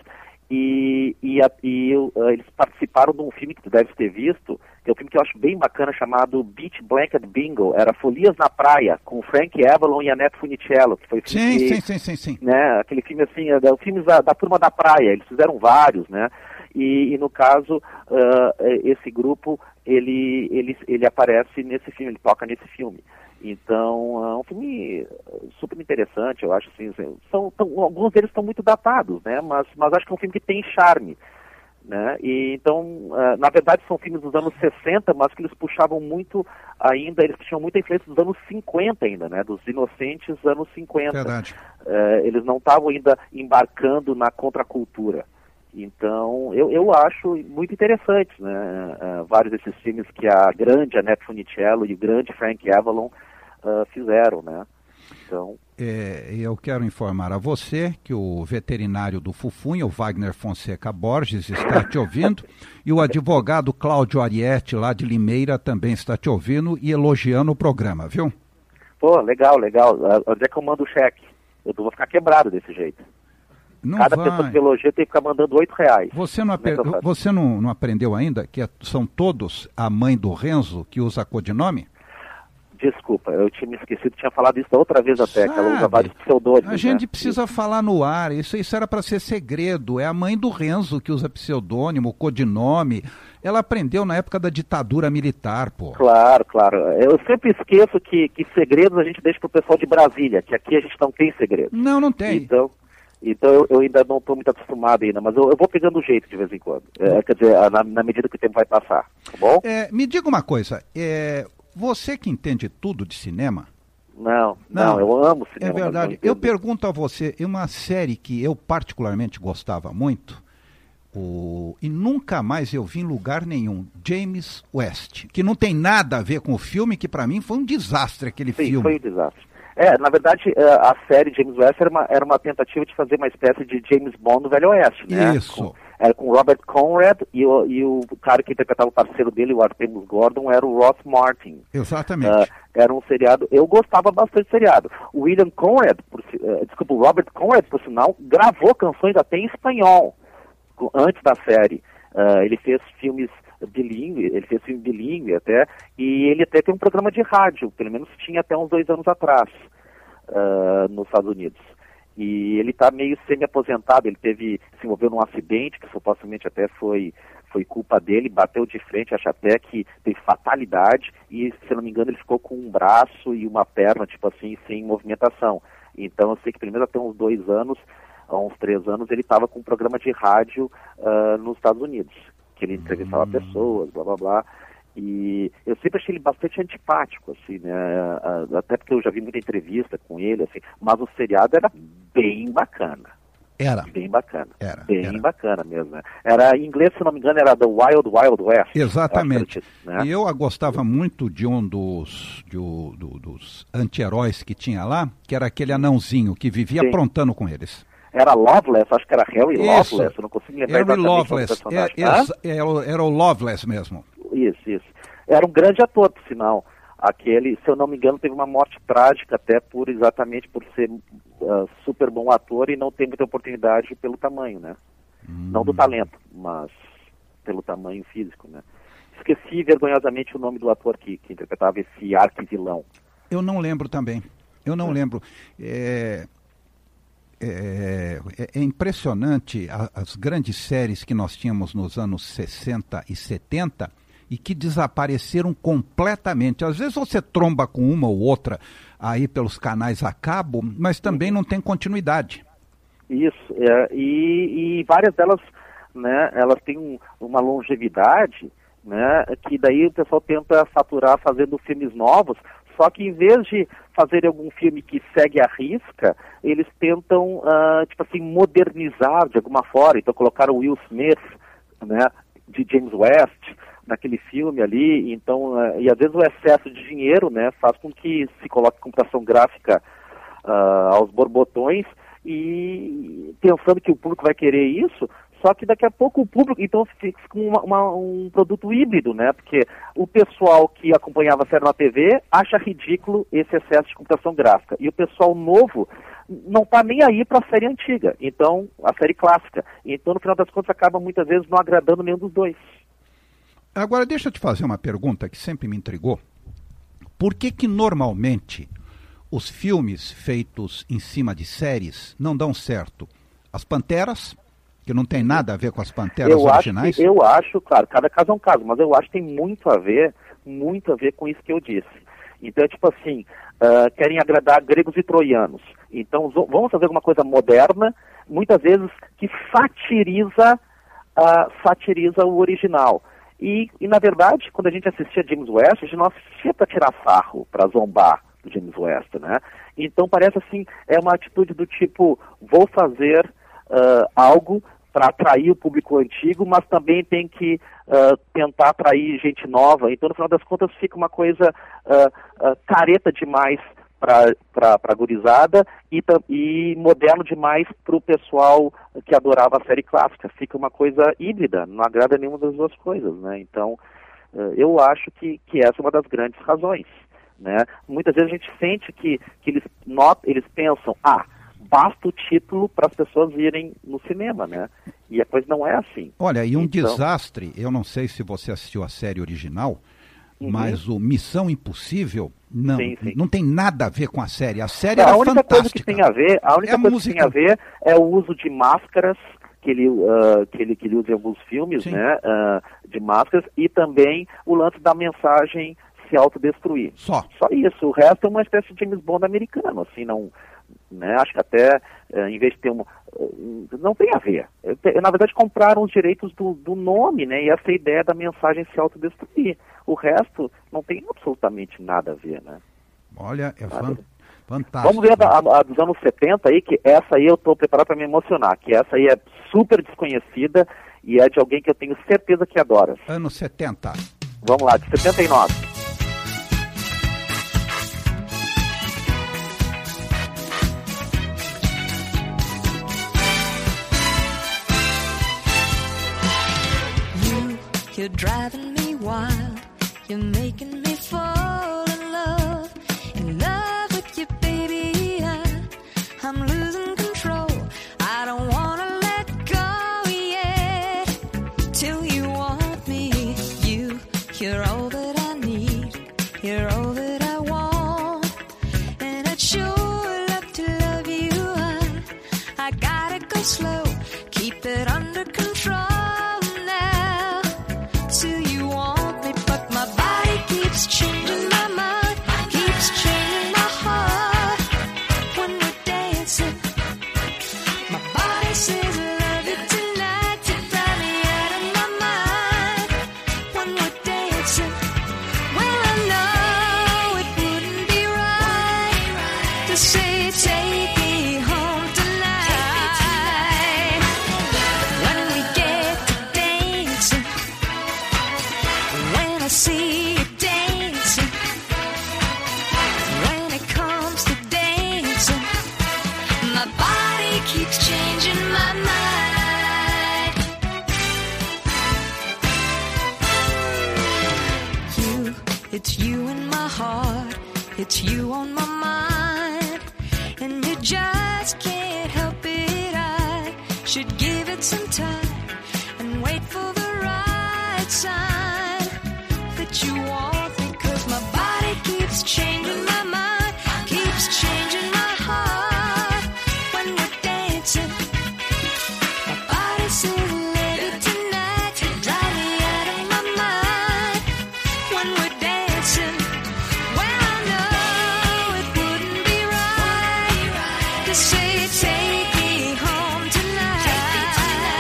e, e, a, e uh, eles participaram de um filme que tu deve ter visto, que é um filme que eu acho bem bacana, chamado Beach Blanket Bingo. Era Folias na Praia, com o Frank Avalon e a Annette Funicello, que foi filme Sim, que, sim, sim, sim, sim. né, aquele filme assim, é, filmes da, da Turma da Praia, eles fizeram vários, né, e, e no caso, uh, esse grupo, ele, ele, ele aparece nesse filme, ele toca nesse filme. Então, é um filme super interessante, eu acho assim, são, tão, alguns deles estão muito datados, né, mas, mas acho que é um filme que tem charme, né, e então, uh, na verdade são filmes dos anos sessenta, mas que eles puxavam muito ainda, eles tinham muita influência dos anos cinquenta ainda, né, dos inocentes anos cinquenta. Verdade. Uh, eles não estavam ainda embarcando na contracultura. Então, eu, eu acho muito interessante, né, uh, vários desses filmes que a grande Annette Funicello e o grande Frank Avalon uh, fizeram, né. Então... É, eu quero informar a você que o veterinário do Fufunha, o Wagner Fonseca Borges, está te ouvindo, e o advogado Cláudio Arietti, lá de Limeira, também está te ouvindo e elogiando o programa, viu? Pô, legal, legal. Uh, onde é que eu mando o cheque? Eu vou ficar quebrado desse jeito. Não Cada vai. pessoa que elogia tem que ficar mandando oito reais. Você não, ape- Como é que eu faço? você não, não aprendeu ainda que é- são todos a mãe do Renzo que usa codinome? Desculpa, eu tinha me esquecido, tinha falado isso da outra vez até, que ela usa Sabe, vários pseudônimos. A gente né? precisa falar no ar, isso, isso era para ser segredo. É a mãe do Renzo que usa pseudônimo, codinome. Ela aprendeu na época da ditadura militar, pô. Claro, claro. Eu sempre esqueço que, que segredos a gente deixa pro pessoal de Brasília, que aqui a gente não tem segredo. Não, não tem. Então, então eu, eu ainda não estou muito acostumado ainda, mas eu, eu vou pegando o jeito de vez em quando. É, quer dizer, na, na medida que o tempo vai passar, tá bom? É, me diga uma coisa, é, você que entende tudo de cinema... Não, não, Não, eu amo cinema. É mas não verdade. entendo. Eu pergunto a você, uma série que eu particularmente gostava muito, o... e nunca mais eu vi em lugar nenhum, James West, que não tem nada a ver com o filme, que para mim foi um desastre aquele Sim, filme. foi um desastre. É, na verdade, a série James West era uma, era uma tentativa de fazer uma espécie de James Bond no Velho Oeste, né? Isso. Com, Era com o Robert Conrad e o, e o cara que interpretava o parceiro dele, o Artemus Gordon, era o Ross Martin. Exatamente. Uh, era um seriado, eu gostava bastante do seriado. O William Conrad, por, uh, desculpa, o Robert Conrad, por sinal, gravou canções até em espanhol, antes da série. Uh, ele fez filmes bilíngue, ele fez filme bilíngue até, e ele até tem um programa de rádio, pelo menos tinha até uns dois anos atrás, uh, nos Estados Unidos. E ele está meio semi-aposentado, ele teve, se envolveu num acidente, que supostamente até foi, foi culpa dele, bateu de frente, acho até que teve fatalidade, e se não me engano ele ficou com um braço e uma perna, tipo assim, sem movimentação. Então eu sei que pelo menos até uns dois anos, há uns três anos, ele estava com um programa de rádio uh, nos Estados Unidos, que ele entrevistava hum. pessoas, blá blá blá. E eu sempre achei ele bastante antipático, assim, né? Até porque eu já vi muita entrevista com ele, assim, mas o seriado era bem bacana. Era. Bem bacana. Era. Bem era. bacana mesmo, né? Era, em inglês, se não me engano, era The Wild Wild West. Exatamente. Né? E eu gostava muito de um dos, de, do, dos anti-heróis que tinha lá, que era aquele anãozinho que vivia Sim. aprontando com eles. Era Loveless, acho que era Harry Isso. Loveless, eu não consigo lembrar Harry exatamente Loveless. o personagem. É, é, é, era o Loveless mesmo. Isso, isso. Era um grande ator, por sinal. Aquele, se eu não me engano, teve uma morte trágica até por exatamente por ser uh, super bom ator e não ter muita oportunidade pelo tamanho, né? Hum. Não do talento, mas pelo tamanho físico, né? Esqueci vergonhosamente o nome do ator que, que interpretava esse arquivilão. Eu não lembro também. Eu não é. lembro. É... É, é impressionante a, as grandes séries que nós tínhamos nos anos sessenta e setenta e que desapareceram completamente. Às vezes você tromba com uma ou outra aí pelos canais a cabo, mas também não tem continuidade. Isso, é, e, e várias delas, né, elas têm um, uma longevidade, né, que daí o pessoal tenta faturar fazendo filmes novos. Só que em vez de fazer algum filme que segue a risca, eles tentam, uh, tipo assim, modernizar de alguma forma. Então colocaram o Will Smith, né, de James West, naquele filme ali. Então, uh, e às vezes o excesso de dinheiro, né, faz com que se coloque computação gráfica uh, aos borbotões e pensando que o público vai querer isso. Só que daqui a pouco o público, então fica com uma, uma, um produto híbrido, né? Porque o pessoal que acompanhava a série na T V acha ridículo esse excesso de computação gráfica. E o pessoal novo não está nem aí para a série antiga, então, a série clássica. Então, no final das contas, acaba muitas vezes não agradando nenhum dos dois. Agora, deixa eu te fazer uma pergunta que sempre me intrigou. Por que que normalmente os filmes feitos em cima de séries não dão certo? As Panteras... que não tem nada a ver com as Panteras eu originais? Acho que, eu acho, claro, cada caso é um caso, mas eu acho que tem muito a ver, muito a ver com isso que eu disse. Então, é tipo assim, uh, querem agradar gregos e troianos. Então, vamos fazer alguma coisa moderna, muitas vezes que satiriza, uh, satiriza o original. E, e, na verdade, quando a gente assistia James West, a gente não assistia para tirar sarro, para zombar do James West, né? Então, parece assim, é uma atitude do tipo, vou fazer uh, algo para atrair o público antigo, mas também tem que uh, tentar atrair gente nova. Então, no final das contas, fica uma coisa uh, uh, careta demais para a gurizada e, e moderno demais para o pessoal que adorava a série clássica. Fica uma coisa híbrida, não agrada nenhuma das duas coisas, né? Então, uh, eu acho que, que essa é uma das grandes razões, né? Muitas vezes a gente sente que, que eles, not, eles pensam, ah, basta o título para as pessoas irem no cinema, né? E a coisa não é assim. Olha, e um então... desastre, eu não sei se você assistiu a série original, uhum. mas o Missão Impossível não, sim, sim. não tem nada a ver com a série. A série não, era a única fantástica. coisa que tem a ver, a única é a coisa música... que tem a ver é o uso de máscaras que ele, uh, que ele, que ele usa em alguns filmes, sim. né? Uh, de máscaras, e também o lance da mensagem se autodestruir. Só. Só isso. O resto é uma espécie de James Bond americano, assim, não... Né? Acho que até, uh, em vez de ter um... Uh, não tem a ver. Eu, te, na verdade, compraram os direitos do, do nome, né? E essa ideia da mensagem se autodestruir. O resto não tem absolutamente nada a ver, né? Olha, é fan... fantástico. Vamos ver a, a, a dos anos setenta aí, que essa aí eu estou preparado para me emocionar, que essa aí é super desconhecida e é de alguém que eu tenho certeza que adora. Anos setenta. Vamos lá, de setenta e nove. You're driving me wild. You're making me fall in love. In love with you, baby. I, I'm losing control. I don't wanna let go yet. Till you want me. You, you're all that I need. You're all that I want. And I'd sure love to love you. I, I gotta go slow. Keep it under control now. Till you want me, but my body keeps changing my mind, keeps changing my heart. When we're dancing, my body says love you tonight to drive me out of my mind. When we're dancing, well I know it wouldn't be right to say take me home tonight. When we get to dancing, when I see you dancing, when it comes to dancing, my body keeps changing my mind. You, it's you in my heart, it's you on my mind, and you just can't help it. I should give it some time and wait for the right sign that you want me, 'cause my body keeps changing my mind, keeps changing my heart. When we're dancing, my body says let it tonight to drive me out of my mind. When we're dancing, well I know it wouldn't be right to say take me home tonight.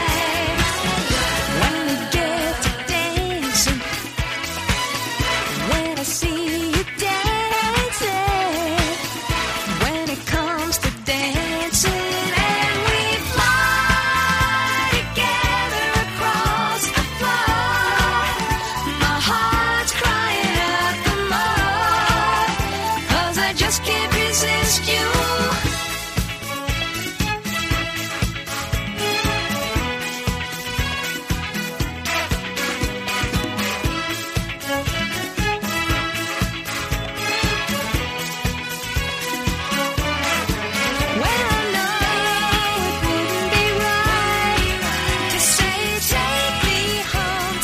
When we get to dancing, when I see you dancing, when it comes to dancing, and we fly together across the floor, my heart's crying out for more, 'cause I just can't resist you. Well, I know it wouldn't be right to say take me home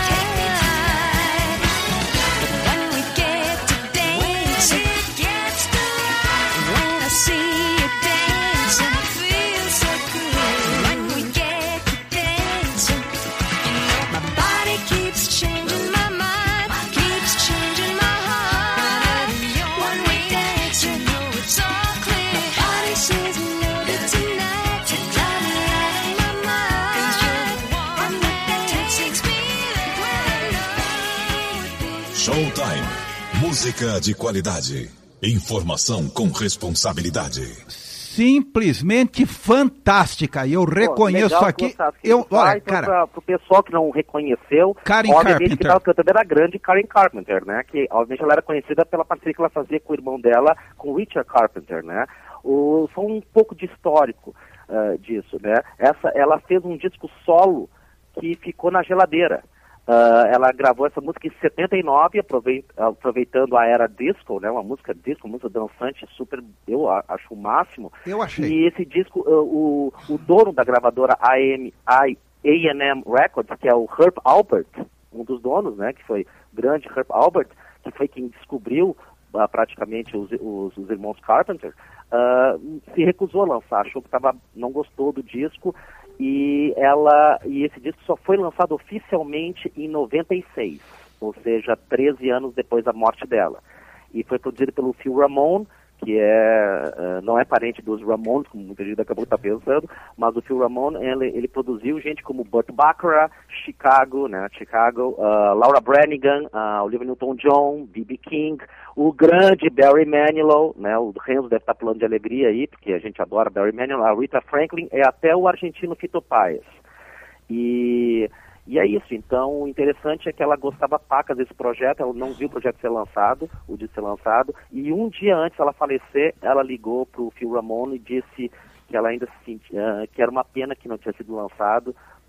tonight. But when we get to dancing, when I see you dancing, it feels so good. When we get to dancing, you know my body keeps changing my mind, keeps changing my heart. When we dance, you know it's all clear. My body says love it tonight to drive me out of my mind. 'Cause you're the one that takes me where I know. Showtime. Música de qualidade. Informação com responsabilidade. Simplesmente fantástica. E eu reconheço legal, aqui. Gustavo, que Eu, ele faz, olha, então, cara, pra, pro pessoal que não reconheceu, Karen obviamente Carpenter. que estava cantando era a grande Karen Carpenter, né? Que obviamente ela era conhecida pela parceria que ela fazia com o irmão dela, com Richard Carpenter, né? O, só um pouco de histórico uh, disso, né? Essa, ela fez um disco solo que ficou na geladeira. Uh, ela gravou essa música em setenta e nove, aproveit, aproveitando a era disco, né? Uma música disco, uma música dançante, super, eu a- acho o máximo. Eu achei. E esse disco, uh, o, o dono da gravadora A M, A and M Records, que é o Herb Alpert, um dos donos, né? Que foi o grande Herb Alpert, que foi quem descobriu uh, praticamente os, os, os irmãos Carpenter, uh, se recusou a lançar, achou que tava, não gostou do disco. E, ela, e esse disco só foi lançado oficialmente em noventa e seis, ou seja, treze anos depois da morte dela. E foi produzido pelo Phil Ramone, que é, uh, não é parente dos Ramones, como muita gente daqui a pouco está pensando, mas o Phil Ramone, ele, ele produziu gente como Burt Bacharach, Chicago, né, Chicago, uh, Laura Branigan, uh, Olivia Newton-John, B B King, o grande Barry Manilow, né, o Renzo deve estar pulando de alegria aí, porque a gente adora Barry Manilow, a Rita Franklin, e até o argentino Fito Páez. E... E é isso, então o interessante é que ela gostava pacas desse projeto, ela não viu o projeto ser lançado, o disco ser lançado, e um dia antes dela falecer, ela ligou para o Phil Ramone e disse que ela ainda se sentia, uh, que era uma pena que não tinha sido lançado,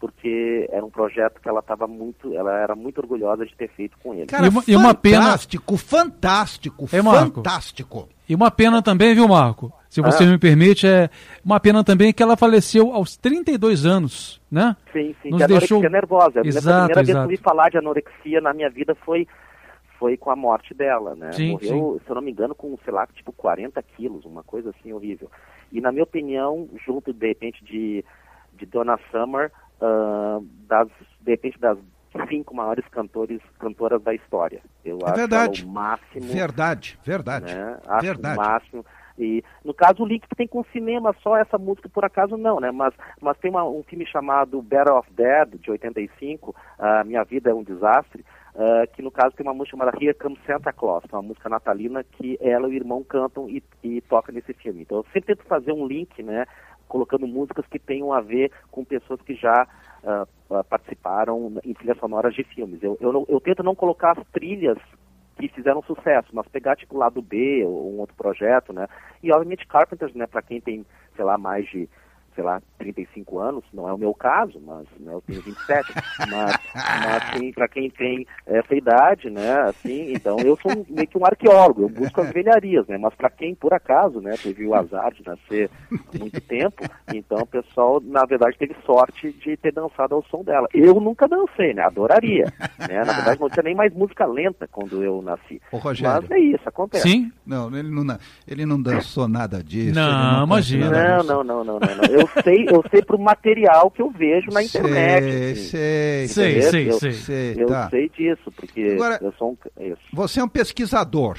porque era um projeto que ela estava muito, ela era muito orgulhosa de ter feito com ele. Cara, E uma- e uma pena- fantástico, fantástico, É, Marco. fantástico. E uma pena também, viu, Marco? Se você Ah. me permite, é uma pena também que ela faleceu aos trinta e dois anos, né? Sim, sim, Nos de anorexia deixou- nervosa. A Exato, primeira vez que exato. eu ouvi falar de anorexia na minha vida foi, foi com a morte dela, né? Sim, Morreu, se eu não me engano, com, sei lá, tipo quarenta quilos, uma coisa assim horrível. E na minha opinião, junto, de repente, de, de Donna Summer, ah, das, de repente, das cinco maiores cantores, cantoras da história. Eu É acho verdade. ela o máximo. Verdade, verdade. Né? Acho Verdade. o máximo. E no caso o link que tem com o cinema, só essa música por acaso não, né? Mas, mas tem uma, um filme chamado Better Off Dead, de oitenta e cinco, uh, Minha Vida é um Desastre, uh, que no caso tem uma música chamada Here Comes Santa Claus, que é uma música natalina que ela e o irmão cantam e, e tocam nesse filme. Então eu sempre tento fazer um link, né? Colocando músicas que tenham a ver com pessoas que já uh, uh, participaram em trilhas sonoras de filmes. Eu, eu, não- eu tento não colocar as trilhas que fizeram sucesso, mas pegar tipo lado B ou um outro projeto, né? E obviamente Carpenters, né, para quem tem, sei lá, mais de, sei lá, trinta e cinco anos, não é o meu caso, mas né, eu tenho vinte e sete, mas, mas assim, para quem tem essa idade, né, assim, então eu sou um- meio que um arqueólogo, eu busco as velharias, né, mas para quem por acaso, né, teve o azar de nascer há muito tempo, então o pessoal, na verdade, teve sorte de ter dançado ao som dela. Eu nunca dancei, né, adoraria, né, na verdade não tinha nem mais música lenta quando eu nasci. Ô, Rogério. Mas é isso, acontece. Sim? Não, ele não, ele não dançou nada disso. Não, ele não imagina. conhece nada Não, disso. não, não, não, não, não. Eu sei, eu sei pro material que eu vejo na internet. Sei, assim. sei, Sei, Entendeu? sei, eu, sei. sei, Eu tá. sei disso, porque Agora- eu sou um... Isso. Você é um pesquisador.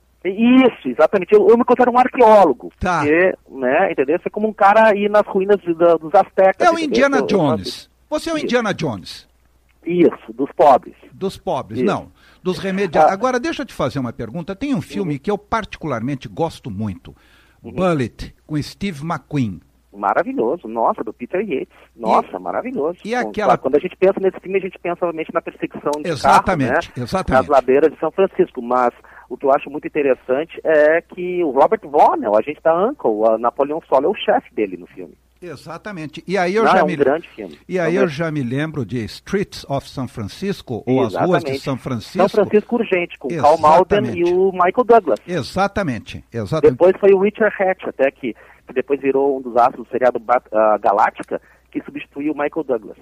Isso, exatamente. Eu, eu me considero um arqueólogo. Tá. Porque, né, entendeu? Você é como um cara aí nas ruínas de- da- dos astecas. É o entendeu? Indiana Eu- eu- Jones. Você é o Isso. Indiana Jones. Isso, dos pobres. Dos pobres, Isso. não. Dos remediados. Ah. Agora, deixa eu te fazer uma pergunta. Tem um filme que eu particularmente gosto muito. Uhum. Bullet, com Steve McQueen. Maravilhoso, nossa, do Peter Yates. Nossa, maravilhoso. e Bom, aquela- claro, quando a gente pensa nesse filme, a gente pensa obviamente na perseguição de Exatamente, carro, né? exatamente. Nas ladeiras de São Francisco, mas o que eu acho muito interessante é que o Robert Vaughn, né, o agente da Uncle, a Napoleão Solo, é o chefe dele no filme. Exatamente. E aí eu Não, já é um me grande filme. E aí Então, eu já me lembro de Streets of San Francisco, ou As Ruas de Exatamente. São Francisco. São Francisco Urgente, com Carl Malden Exatamente. e o Michael Douglas. Exatamente, exatamente. Depois foi o Richard Hatch, até que, que depois virou um dos astros do seriado Bat- ah, Galáctica, que substituiu o Michael Douglas.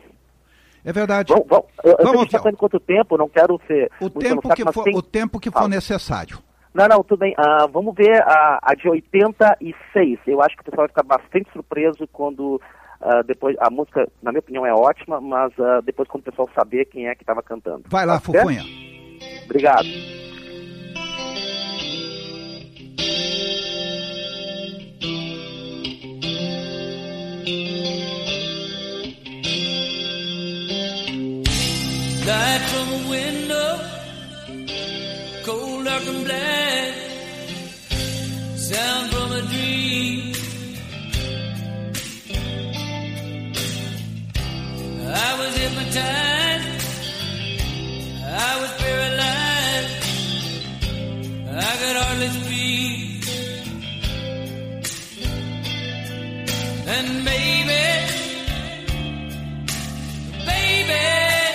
É verdade. Bom, bom, eu, eu Vamos, sei que está Fiel. tendo quanto tempo, não quero ser... O muito tempo, chato, que mas for, tem- o tempo que for Fala. necessário. Não, não, tudo bem. Ah, vamos ver a, a de oitenta e seis. Eu acho que o pessoal vai ficar bastante surpreso quando ah, depois... A música, na minha opinião, é ótima, mas ah, depois quando o pessoal saber quem é que estava cantando. Vai lá, Tá certo? Fufunha. Obrigado. Light from a window, cold dark and black, sound from a dream. I was hypnotized, I was paralyzed, I could hardly speak. And baby, baby,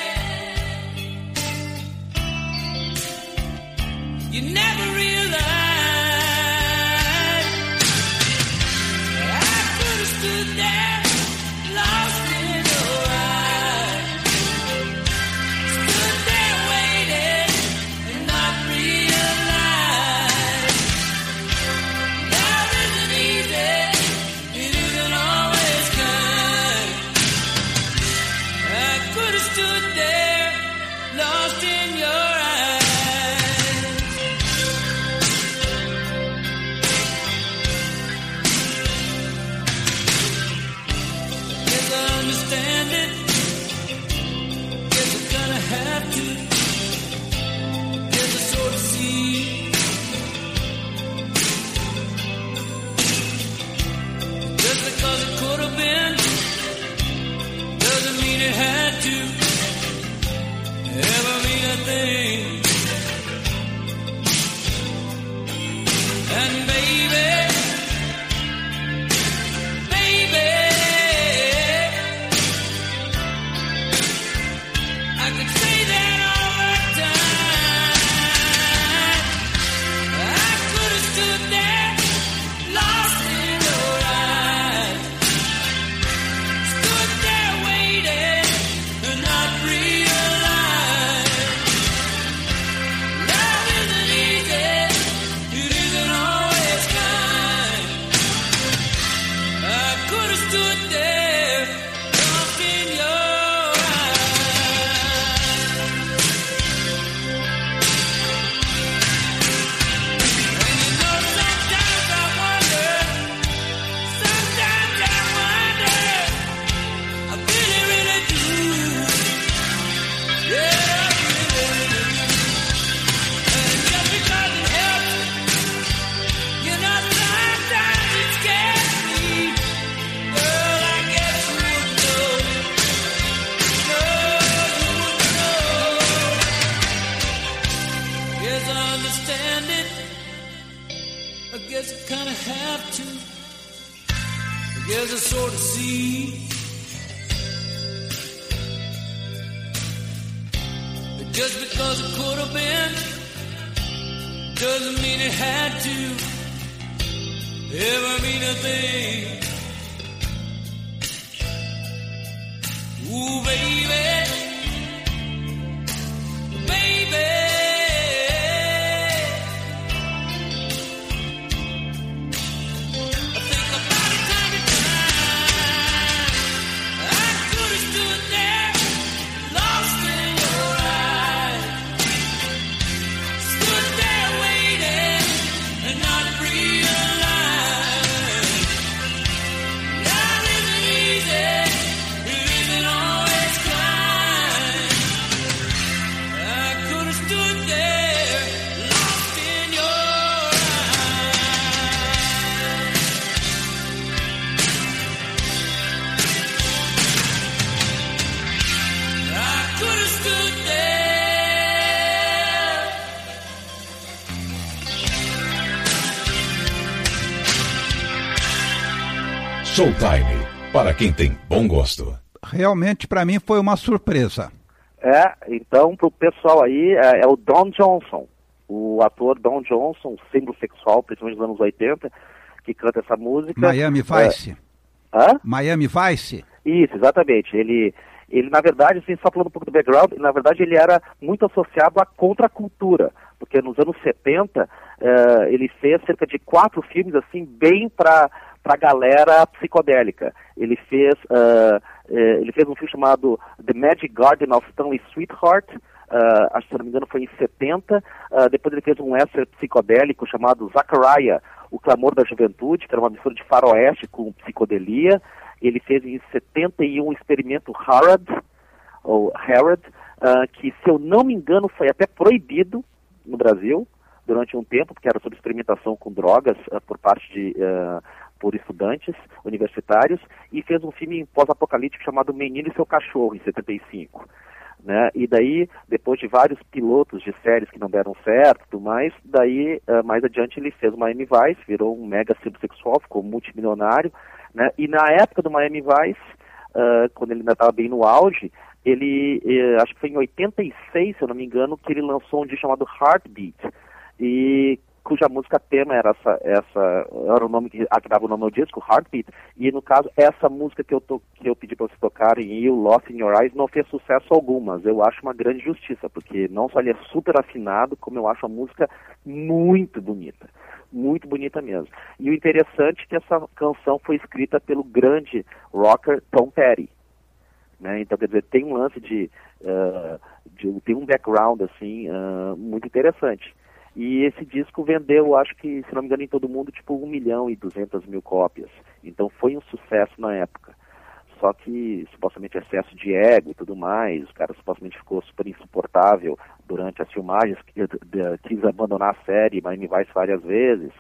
you never realized I could have stood there, lost in your eyes, stood there waiting and not realized love isn't easy, it isn't always kind. I could have stood there, lost in your eyes. Guess I understand it. Guess I'm gonna have to. Guess I sort of see. Just because it could have been doesn't mean it had to ever mean a thing. And baby, baby, guess I kinda have to. I guess I sort of see that just because it could have been doesn't mean it had to ever mean a thing. Ooh, baby, baby. Showtime, para quem tem bom gosto. Realmente, para mim, foi uma surpresa. É, então, pro pessoal aí, é, é o Don Johnson, o ator Don Johnson, símbolo sexual, principalmente nos anos oitenta, que canta essa música. Miami Vice. É... Hã? Miami Vice? Isso, exatamente. Ele, ele, na verdade, assim, só falando um pouco do background, na verdade ele era muito associado à contracultura, porque nos anos setenta, uh, ele fez cerca de quatro filmes, assim, bem para para a galera psicodélica. Ele fez, uh, uh, ele fez um filme chamado The Magic Garden of Stanley Sweetheart, uh, acho que se não me engano foi em setenta, uh, depois ele fez um western psicodélico chamado Zachariah, O Clamor da Juventude, que era uma mistura de faroeste com psicodelia. Ele fez em setenta e um o experimento Harrod, ou Harrod, uh, que, se eu não me engano, foi até proibido no Brasil durante um tempo, porque era sobre experimentação com drogas uh, por parte de... Uh, por estudantes universitários, e fez um filme pós-apocalíptico chamado Menino e Seu Cachorro, em setenta e cinco. Né? E daí, depois de vários pilotos de séries que não deram certo, tudo mais, daí, uh, mais adiante, ele fez o Miami Vice, virou um mega símbolo sexual, ficou multimilionário, né? E na época do Miami Vice, uh, quando ele ainda estava bem no auge, ele, uh, acho que foi em oitenta e seis, se eu não me engano, que ele lançou um disco chamado Heartbeat, e cuja música tema era essa, essa era o nome que, que dava o nome ao disco, Heartbeat, e no caso, essa música que eu, to, que eu pedi para vocês tocarem, You Lost in Your Eyes, não fez sucesso algum, mas eu acho uma grande justiça, porque não só ele é super afinado, como eu acho a música muito bonita, muito bonita mesmo. E o interessante é que essa canção foi escrita pelo grande rocker Tom Petty, né? Então, quer dizer, tem um lance de, uh, de tem um background, assim, uh, muito interessante. E esse disco vendeu, acho que, se não me engano, em todo mundo, tipo um milhão e duzentas mil cópias. Então foi um sucesso na época. Só que, supostamente, excesso de ego e tudo mais, o cara supostamente ficou super insuportável durante as filmagens, que, de, quis abandonar a série, Miami Vice várias vezes.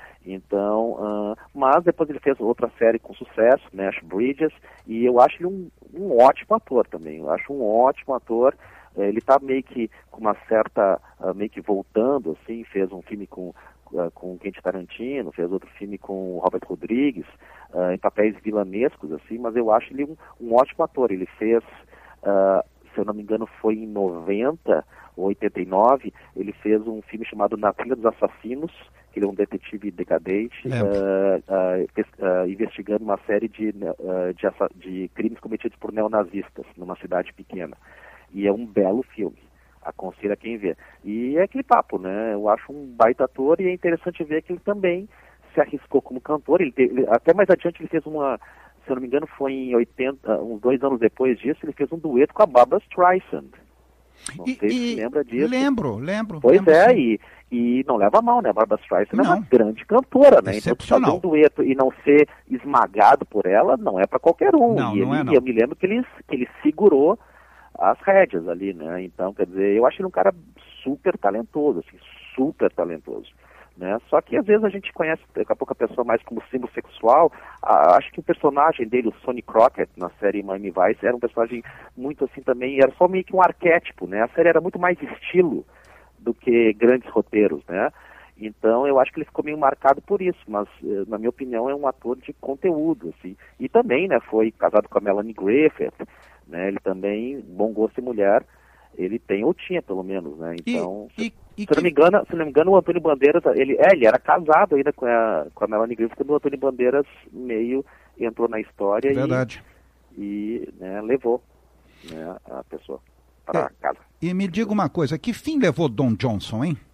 Então, uh, mas depois ele fez outra série com sucesso, Nash Bridges, e eu acho ele um, um ótimo ator também. Eu acho um ótimo ator. Ele está meio que com uma certa, uh, meio que voltando, assim, fez um filme com, uh, com Quentin Tarantino, fez outro filme com Robert Rodrigues, uh, em papéis vilanescos, assim, mas eu acho ele um, um ótimo ator. Ele fez, uh, se eu não me engano, foi em noventa ou oitenta e nove, ele fez um filme chamado Na Trilha dos Assassinos, que ele é um detetive decadente, uh, uh, pes, uh, investigando uma série de, uh, de, de crimes cometidos por neonazistas numa cidade pequena. E é um belo filme, aconselho a quem vê. E é aquele papo, né? Eu acho um baita ator e é interessante ver que ele também se arriscou como cantor. Ele, ele, até mais adiante ele fez uma, se eu não me engano foi em oitenta, uns dois anos depois disso, ele fez um dueto com a Barbra Streisand. Não e, sei se você lembra disso. Lembro, lembro. Pois lembro, é, sim. e, e não leva mal, né? A Barbra Streisand não. é uma grande cantora, né? Então Excepcional. fazer um dueto e não ser esmagado por ela não é para qualquer um. Não, e não ele, é, não. eu me lembro que ele, que ele segurou as rédeas ali, né? Então, quer dizer, eu acho ele um cara super talentoso, assim, super talentoso, né? Só que às vezes a gente conhece daqui a pouco a pessoa mais como símbolo sexual. Ah, acho que o personagem dele, o Sonny Crockett, na série Miami Vice, era um personagem muito assim também, era só meio que um arquétipo, né? A série era muito mais estilo do que grandes roteiros, né? Então, eu acho que ele ficou meio marcado por isso, mas, na minha opinião, é um ator de conteúdo, assim. E também, né, foi casado com a Melanie Griffith, né, ele também, bom gosto de mulher, ele tem ou tinha, pelo menos, né, então... E, e, e se, que... não me engano, se não me engano, o Antônio Bandeiras, ele, é, ele era casado ainda com a, com a Melanie Griffith, quando o Antônio Bandeiras meio entrou na história Verdade. e, e né, levou, né, a pessoa para é, casa. E me diga uma coisa, que fim levou Don Johnson, hein?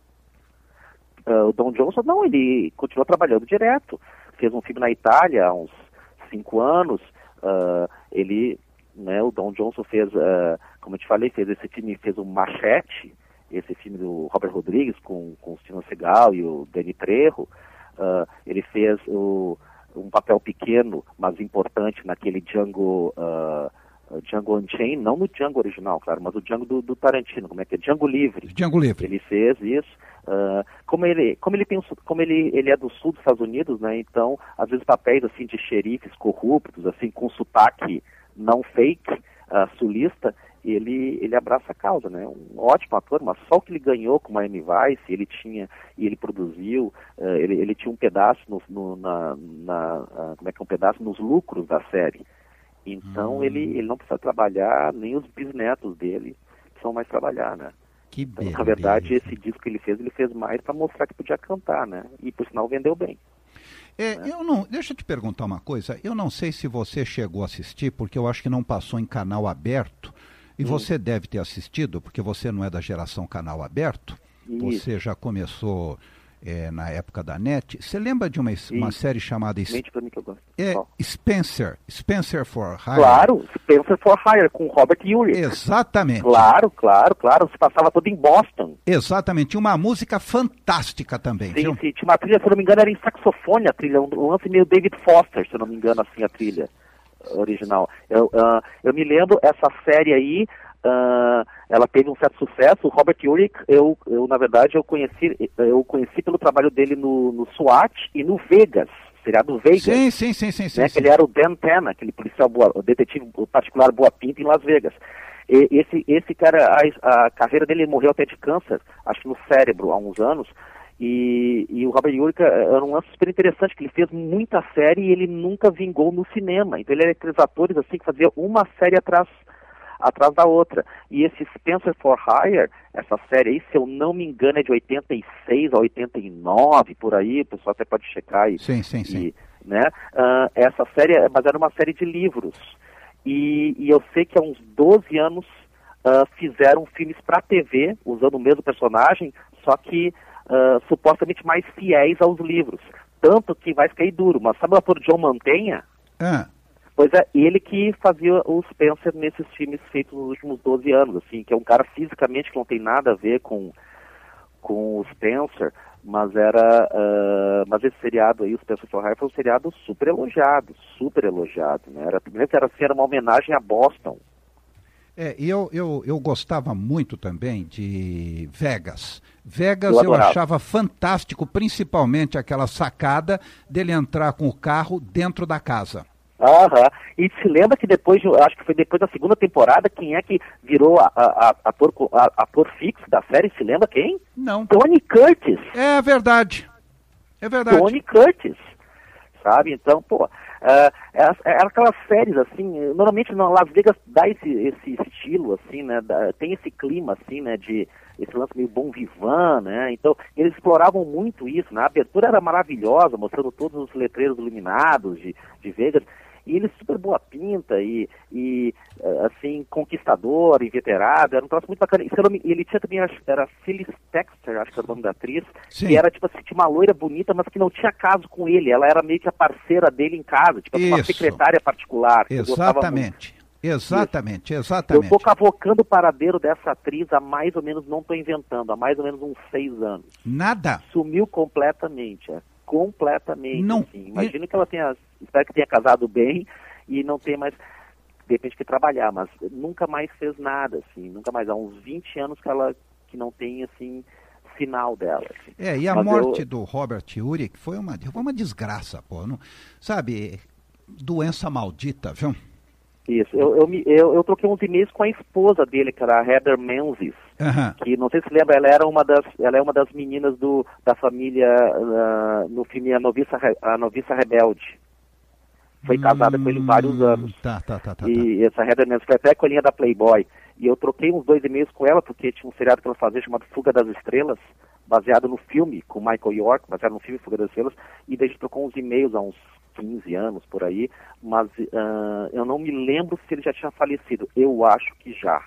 Uh, o Don Johnson, não, ele continuou trabalhando direto. Fez um filme na Itália há uns cinco anos. Uh, ele, né, o Don Johnson fez, uh, como eu te falei, fez esse filme, fez o Machete, esse filme do Robert Rodrigues com, com o Steven Seagal e o Danny Trejo. Uh, ele fez o, um papel pequeno, mas importante naquele Django... Uh, Django Unchained, não no Django original, claro, mas o Django do, do Tarantino, como é que é? Django Livre. Django Livre. Ele fez isso. Uh, como ele, como ele tem, como ele, ele é do sul dos Estados Unidos, né? Então, às vezes papéis assim de xerifes corruptos, assim com sotaque não fake, uh, sulista, ele, ele abraça a causa, né? Um ótimo ator, mas só o que ele ganhou com Miami Vice, ele tinha e ele produziu, uh, ele, ele tinha um pedaço no, no, na, na uh, como é que é um pedaço nos lucros da série. Então, hum. ele, ele não precisa trabalhar, nem os bisnetos dele precisam mais trabalhar, né? Que então, beleza. Na verdade, esse disco que ele fez, ele fez mais para mostrar que podia cantar, né? E, por sinal, vendeu bem. É, né? eu não, deixa eu te perguntar uma coisa. Eu não sei se você chegou a assistir, porque eu acho que não passou em canal aberto. E hum. você deve ter assistido, porque você não é da geração canal aberto. Isso. Você já começou... É, na época da net, você lembra de uma, uma série chamada pra mim que eu gosto. É, oh. Spencer, Spencer for Hire? Claro, Spencer for Hire, com Robert Urich. Exatamente. Claro, claro, claro, se passava todo em Boston. Exatamente, tinha uma música fantástica também. Sim, viu? sim, tinha uma trilha, se eu não me engano, era em saxofone a trilha, um lance meio David Foster, se eu não me engano, assim, a trilha original. Eu, uh, eu me lembro, essa série aí, Uh, ela teve um certo sucesso. O Robert Urich, eu, eu na verdade eu conheci, eu conheci pelo trabalho dele no, no SWAT e no Vegas, seriado Vegas. Sim, sim, sim, sim, sim, né, sim. Que ele era o Dan Tena, aquele policial boa, o detetive particular Boa Pinta em Las Vegas. E, esse, esse cara, a, a carreira dele morreu até de câncer, acho que no cérebro há uns anos. E, e o Robert Urich era um lance super interessante, que ele fez muita série e ele nunca vingou no cinema. Então ele era aqueles atores assim que fazia uma série atrás atrás da outra. E esse Spencer for Hire, essa série aí, se eu não me engano, é de oitenta e seis a oitenta e nove, por aí, o pessoal até pode checar. E, sim, sim, sim. E, né? Uh, essa série, mas era uma série de livros. E, e eu sei que há uns doze anos uh, fizeram filmes para T V, usando o mesmo personagem, só que uh, supostamente mais fiéis aos livros. Tanto que vai cair duro. Mas sabe o ator John Mantegna? Ah. Pois é, ele que fazia o Spencer nesses filmes feitos nos últimos doze anos, assim, que é um cara fisicamente que não tem nada a ver com, com o Spencer, mas era, uh, mas esse seriado aí, o Spencer for Hire, foi um seriado super elogiado, super elogiado, né? Era, primeiro que era, assim, era uma homenagem a Boston. É, e eu, eu, eu gostava muito também de Vegas. Vegas eu, eu achava fantástico, principalmente aquela sacada dele entrar com o carro dentro da casa. Aham, e se lembra que depois, acho que foi depois da segunda temporada, quem é que virou a, a, a, ator, a, ator fixo da série, se lembra quem? Não. Tony Curtis. É verdade, é verdade. Tony Curtis, sabe? Então, pô, uh, é, é aquelas séries, assim, normalmente na Las Vegas dá esse, esse estilo, assim, né, dá, tem esse clima, assim, né, de esse lance meio bom vivant, né, então eles exploravam muito isso, né, a abertura era maravilhosa, mostrando todos os letreiros iluminados de, de Vegas. E ele super boa pinta e, e assim, conquistador, inveterado, era um troço muito bacana. E ele tinha também, era Phyllis Texter, acho que era o nome da atriz, Sim. que era, tipo assim, tinha uma loira bonita, mas que não tinha caso com ele. Ela era meio que a parceira dele em casa, tipo assim, uma secretária particular. Exatamente, exatamente, Isso. exatamente. Eu tô cavocando o paradeiro dessa atriz há mais ou menos, não tô inventando, há mais ou menos uns seis anos. Nada? Sumiu completamente, é. Completamente, não, assim. Imagino e... que ela tenha, espero que tenha casado bem e não tenha mais, de repente, que trabalhar, mas nunca mais fez nada, assim, nunca mais, há uns vinte anos que ela, que não tem, assim, sinal dela. Assim. É, e a mas morte eu... do Robert Urich foi uma, foi uma desgraça, pô, não, sabe, doença maldita, viu? Isso, eu, eu, me- eu, eu troquei uns e-mails com a esposa dele, que era a Heather Menzies, Aham. que não sei se lembra, ela era uma das, ela é uma das meninas do, da família ah, no filme A Noviça, Re- a Noviça Rebelde. Foi casada com ele vários Hum, anos. Tá, tá, tá, tá. tá. E essa Heather Menzies foi até a colinha da Playboy. E eu troquei uns dois e-mails com ela, porque tinha um seriado que ela fazia chamado Fuga das Estrelas, baseado no filme, com Michael York, baseado no filme Fuga das Estrelas, e daí a gente trocou uns e-mails há uns quinze anos por aí, mas ah, eu não me lembro se ele já tinha falecido. Eu acho que já.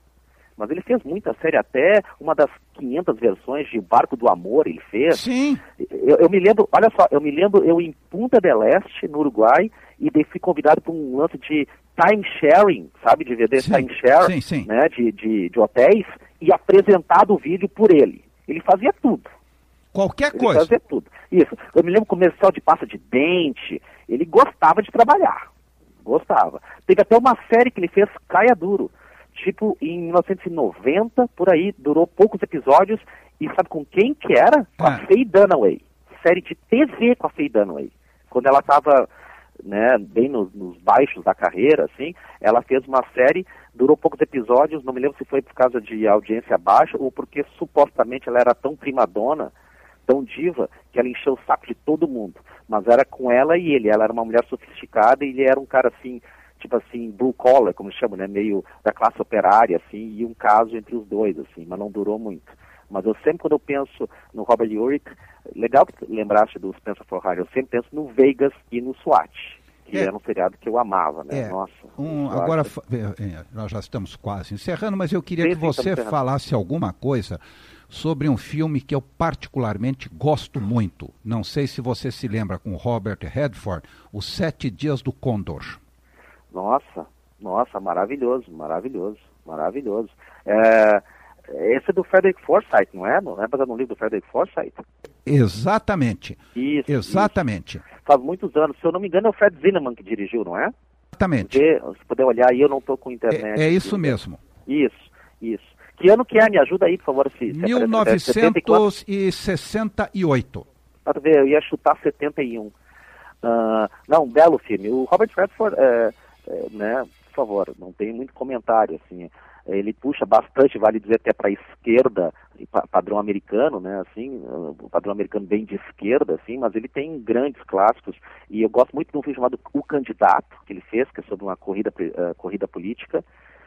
Mas ele fez muita série, até uma das quinhentas versões de O Barco do Amor ele fez. Sim. Eu, eu me lembro, olha só, eu me lembro eu em Punta del Este, no Uruguai, e daí fui convidado para um lance de time sharing, sabe, de V D Sim, time share, sim, sim. né, de, de, de hotéis, e apresentado o vídeo por ele. Ele fazia tudo. Qualquer Ele coisa. fazia tudo. Isso. Eu me lembro comercial de pasta de dente. Ele gostava de trabalhar. Gostava. Teve até uma série que ele fez, Caia Duro. Tipo, em mil novecentos e noventa, por aí, durou poucos episódios. E sabe com quem que era? Com Ah. a Faye Dunaway. Série de T V com a Faye Dunaway. Quando ela estava, né, bem nos, nos baixos da carreira, assim, ela fez uma série, durou poucos episódios, não me lembro se foi por causa de audiência baixa ou porque supostamente ela era tão primadona, tão diva, que ela encheu o saco de todo mundo. Mas era com ela e ele. Ela era uma mulher sofisticada e ele era um cara assim, tipo assim, blue collar, como chama, né? Meio da classe operária, assim, e um caso entre os dois, assim, mas não durou muito. Mas eu sempre, quando eu penso no Robert Urich, legal que tu lembraste do Spencer for Hire, eu sempre penso no Vegas e no SWAT, que É. era um seriado que eu amava, né? É, Nossa. um- o SWAT agora, é- fa- é, é, nós já estamos quase encerrando, mas eu queria Sim, que sim, você estamos encerrando. falasse alguma coisa sobre um filme que eu particularmente gosto muito. Não sei se você se lembra, com Robert Redford, Os Sete Dias do Condor. Nossa, nossa, maravilhoso, maravilhoso, maravilhoso. É, esse é do Frederick Forsyth, não é? Não é baseado no livro do Frederick Forsyth? Exatamente, Isso, exatamente, isso. Faz muitos anos. Se eu não me engano, é o Fred Zinnemann que dirigiu, não é? exatamente. Porque, se puder olhar aí, eu não estou com internet. É, é isso aqui. mesmo. Isso, isso. Que ano que é? Me ajuda aí, por favor. Se, se mil aparece, setenta e quatro? novecentos e sessenta e oito. Para ver, eu ia chutar setenta e um. Ah, não, um belo filme. O Robert Redford, é, é, né, por favor, não tem muito comentário, assim. Ele puxa bastante, vale dizer, até para a esquerda, pa- padrão americano, né, assim, o padrão americano bem de esquerda, assim, mas ele tem grandes clássicos, e eu gosto muito de um filme chamado O Candidato, que ele fez, que é sobre uma corrida, pre- eh, corrida política.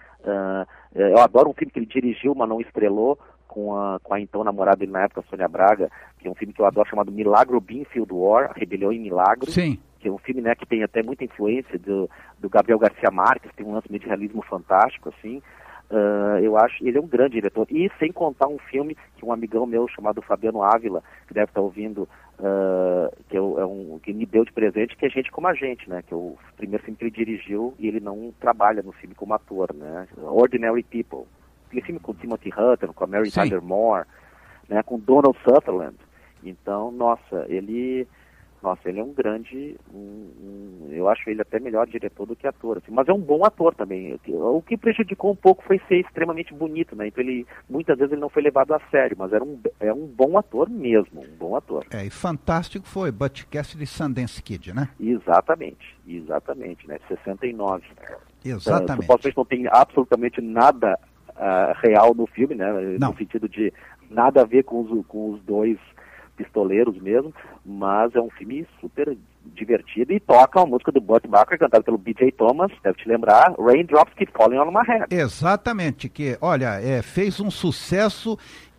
Ah, eh, eu adoro um filme que ele dirigiu, mas não estrelou, com a, com a então namorada dele na época, Sônia Braga, que é um filme que eu adoro, chamado Milagro Binfield War, A Rebelião em Milagro. Sim. Que é um filme, né, que tem até muita influência do, do Gabriel Garcia Marques, tem um lance meio de realismo fantástico, assim. Ah, eu acho, ele é um grande diretor. E sem contar um filme que um amigão meu chamado Fabiano Ávila, que deve estar ouvindo, ah, que, é o- é um, que me deu de presente, que é Gente Como a Gente, né, que é o primeiro filme que ele dirigiu e ele não trabalha no filme como ator, né, Ordinary People. Aquele filme com Timothy Hutton, com a Mary Sim. Tyler Moore, né, com Donald Sutherland. Então, nossa, ele... Nossa, ele é um grande, um, um, eu acho ele até melhor diretor do que ator, assim, mas é um bom ator também. O que prejudicou um pouco foi ser extremamente bonito, né? Então ele, muitas vezes ele não foi levado a sério, mas era um, é um bom ator mesmo, um bom ator. É, e fantástico foi Butch Cassidy e Sundance Kid, né? Exatamente, exatamente, né? sessenta e nove. Exatamente. Uh, supostamente não tem absolutamente nada uh, real no filme, né? Não. No sentido de nada a ver com os, com os dois pistoleiros mesmo, mas é um filme super divertido e toca uma música do Burt Bacharach, cantada pelo B J Thomas, deve te lembrar, Raindrops Keep Falling on My Head. Exatamente, que, olha, é, fez um sucesso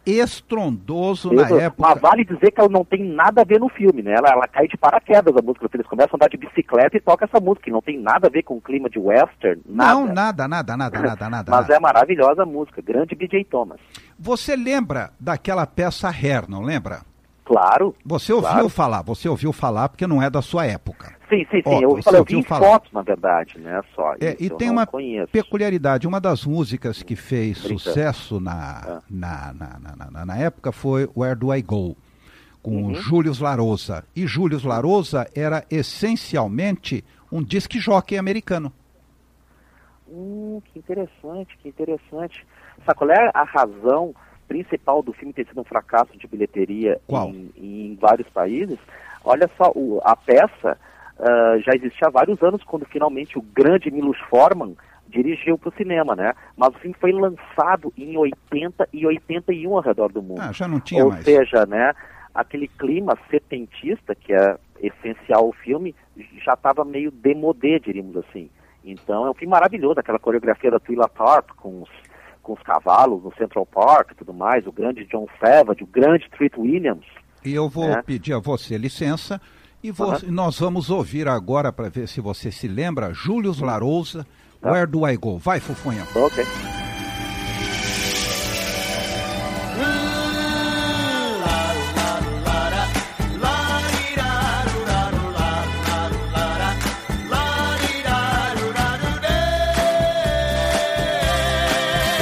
estrondoso Isso, na época. Mas vale dizer que ela não tem nada a ver no filme, né? Ela, ela cai de paraquedas a música, eles começam a andar de bicicleta e toca essa música, que não tem nada a ver com o clima de western, nada. Não, nada, nada, nada, nada, nada. Mas nada. é maravilhosa a música, grande B J Thomas. Você lembra daquela peça Hair, não lembra? Claro. Você ouviu claro. falar, você ouviu falar porque não é da sua época. Sim, sim, sim. Ó, eu você falei, eu vi ouviu em falar. fotos, na verdade, né? Só. É, Isso e eu tem não uma conheço. peculiaridade, uma das músicas que fez Brincando. sucesso na, Ah. na, na, na, na, na época foi Where Do I Go? Com Uhum. o Július Larosa. E Július Larosa era essencialmente um disc jockey americano. Hum, que interessante, que interessante. Sabe qual é a razão principal do filme ter sido um fracasso de bilheteria Qual? em, em vários países? Olha só, o, a peça, uh, já existia há vários anos, quando finalmente o grande Milos Forman dirigiu para o cinema, né? Mas o filme foi lançado em oitenta e oitenta e um ao redor do mundo. Ah, já não tinha Ou mais. seja, né, aquele clima setentista, que é essencial ao filme, já estava meio demodé, diríamos assim. Então é um filme maravilhoso, aquela coreografia da Twyla Tharp com os, com os cavalos no Central Park e tudo mais, o grande John Savage, o grande Treat Williams. E eu vou né? pedir a você licença, e vo- Uhum. nós vamos ouvir agora, para ver se você se lembra, Julius Larousa, Tá. Where Do I Go? Vai, Fufunha. Ok.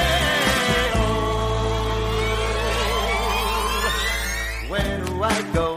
Where do I go?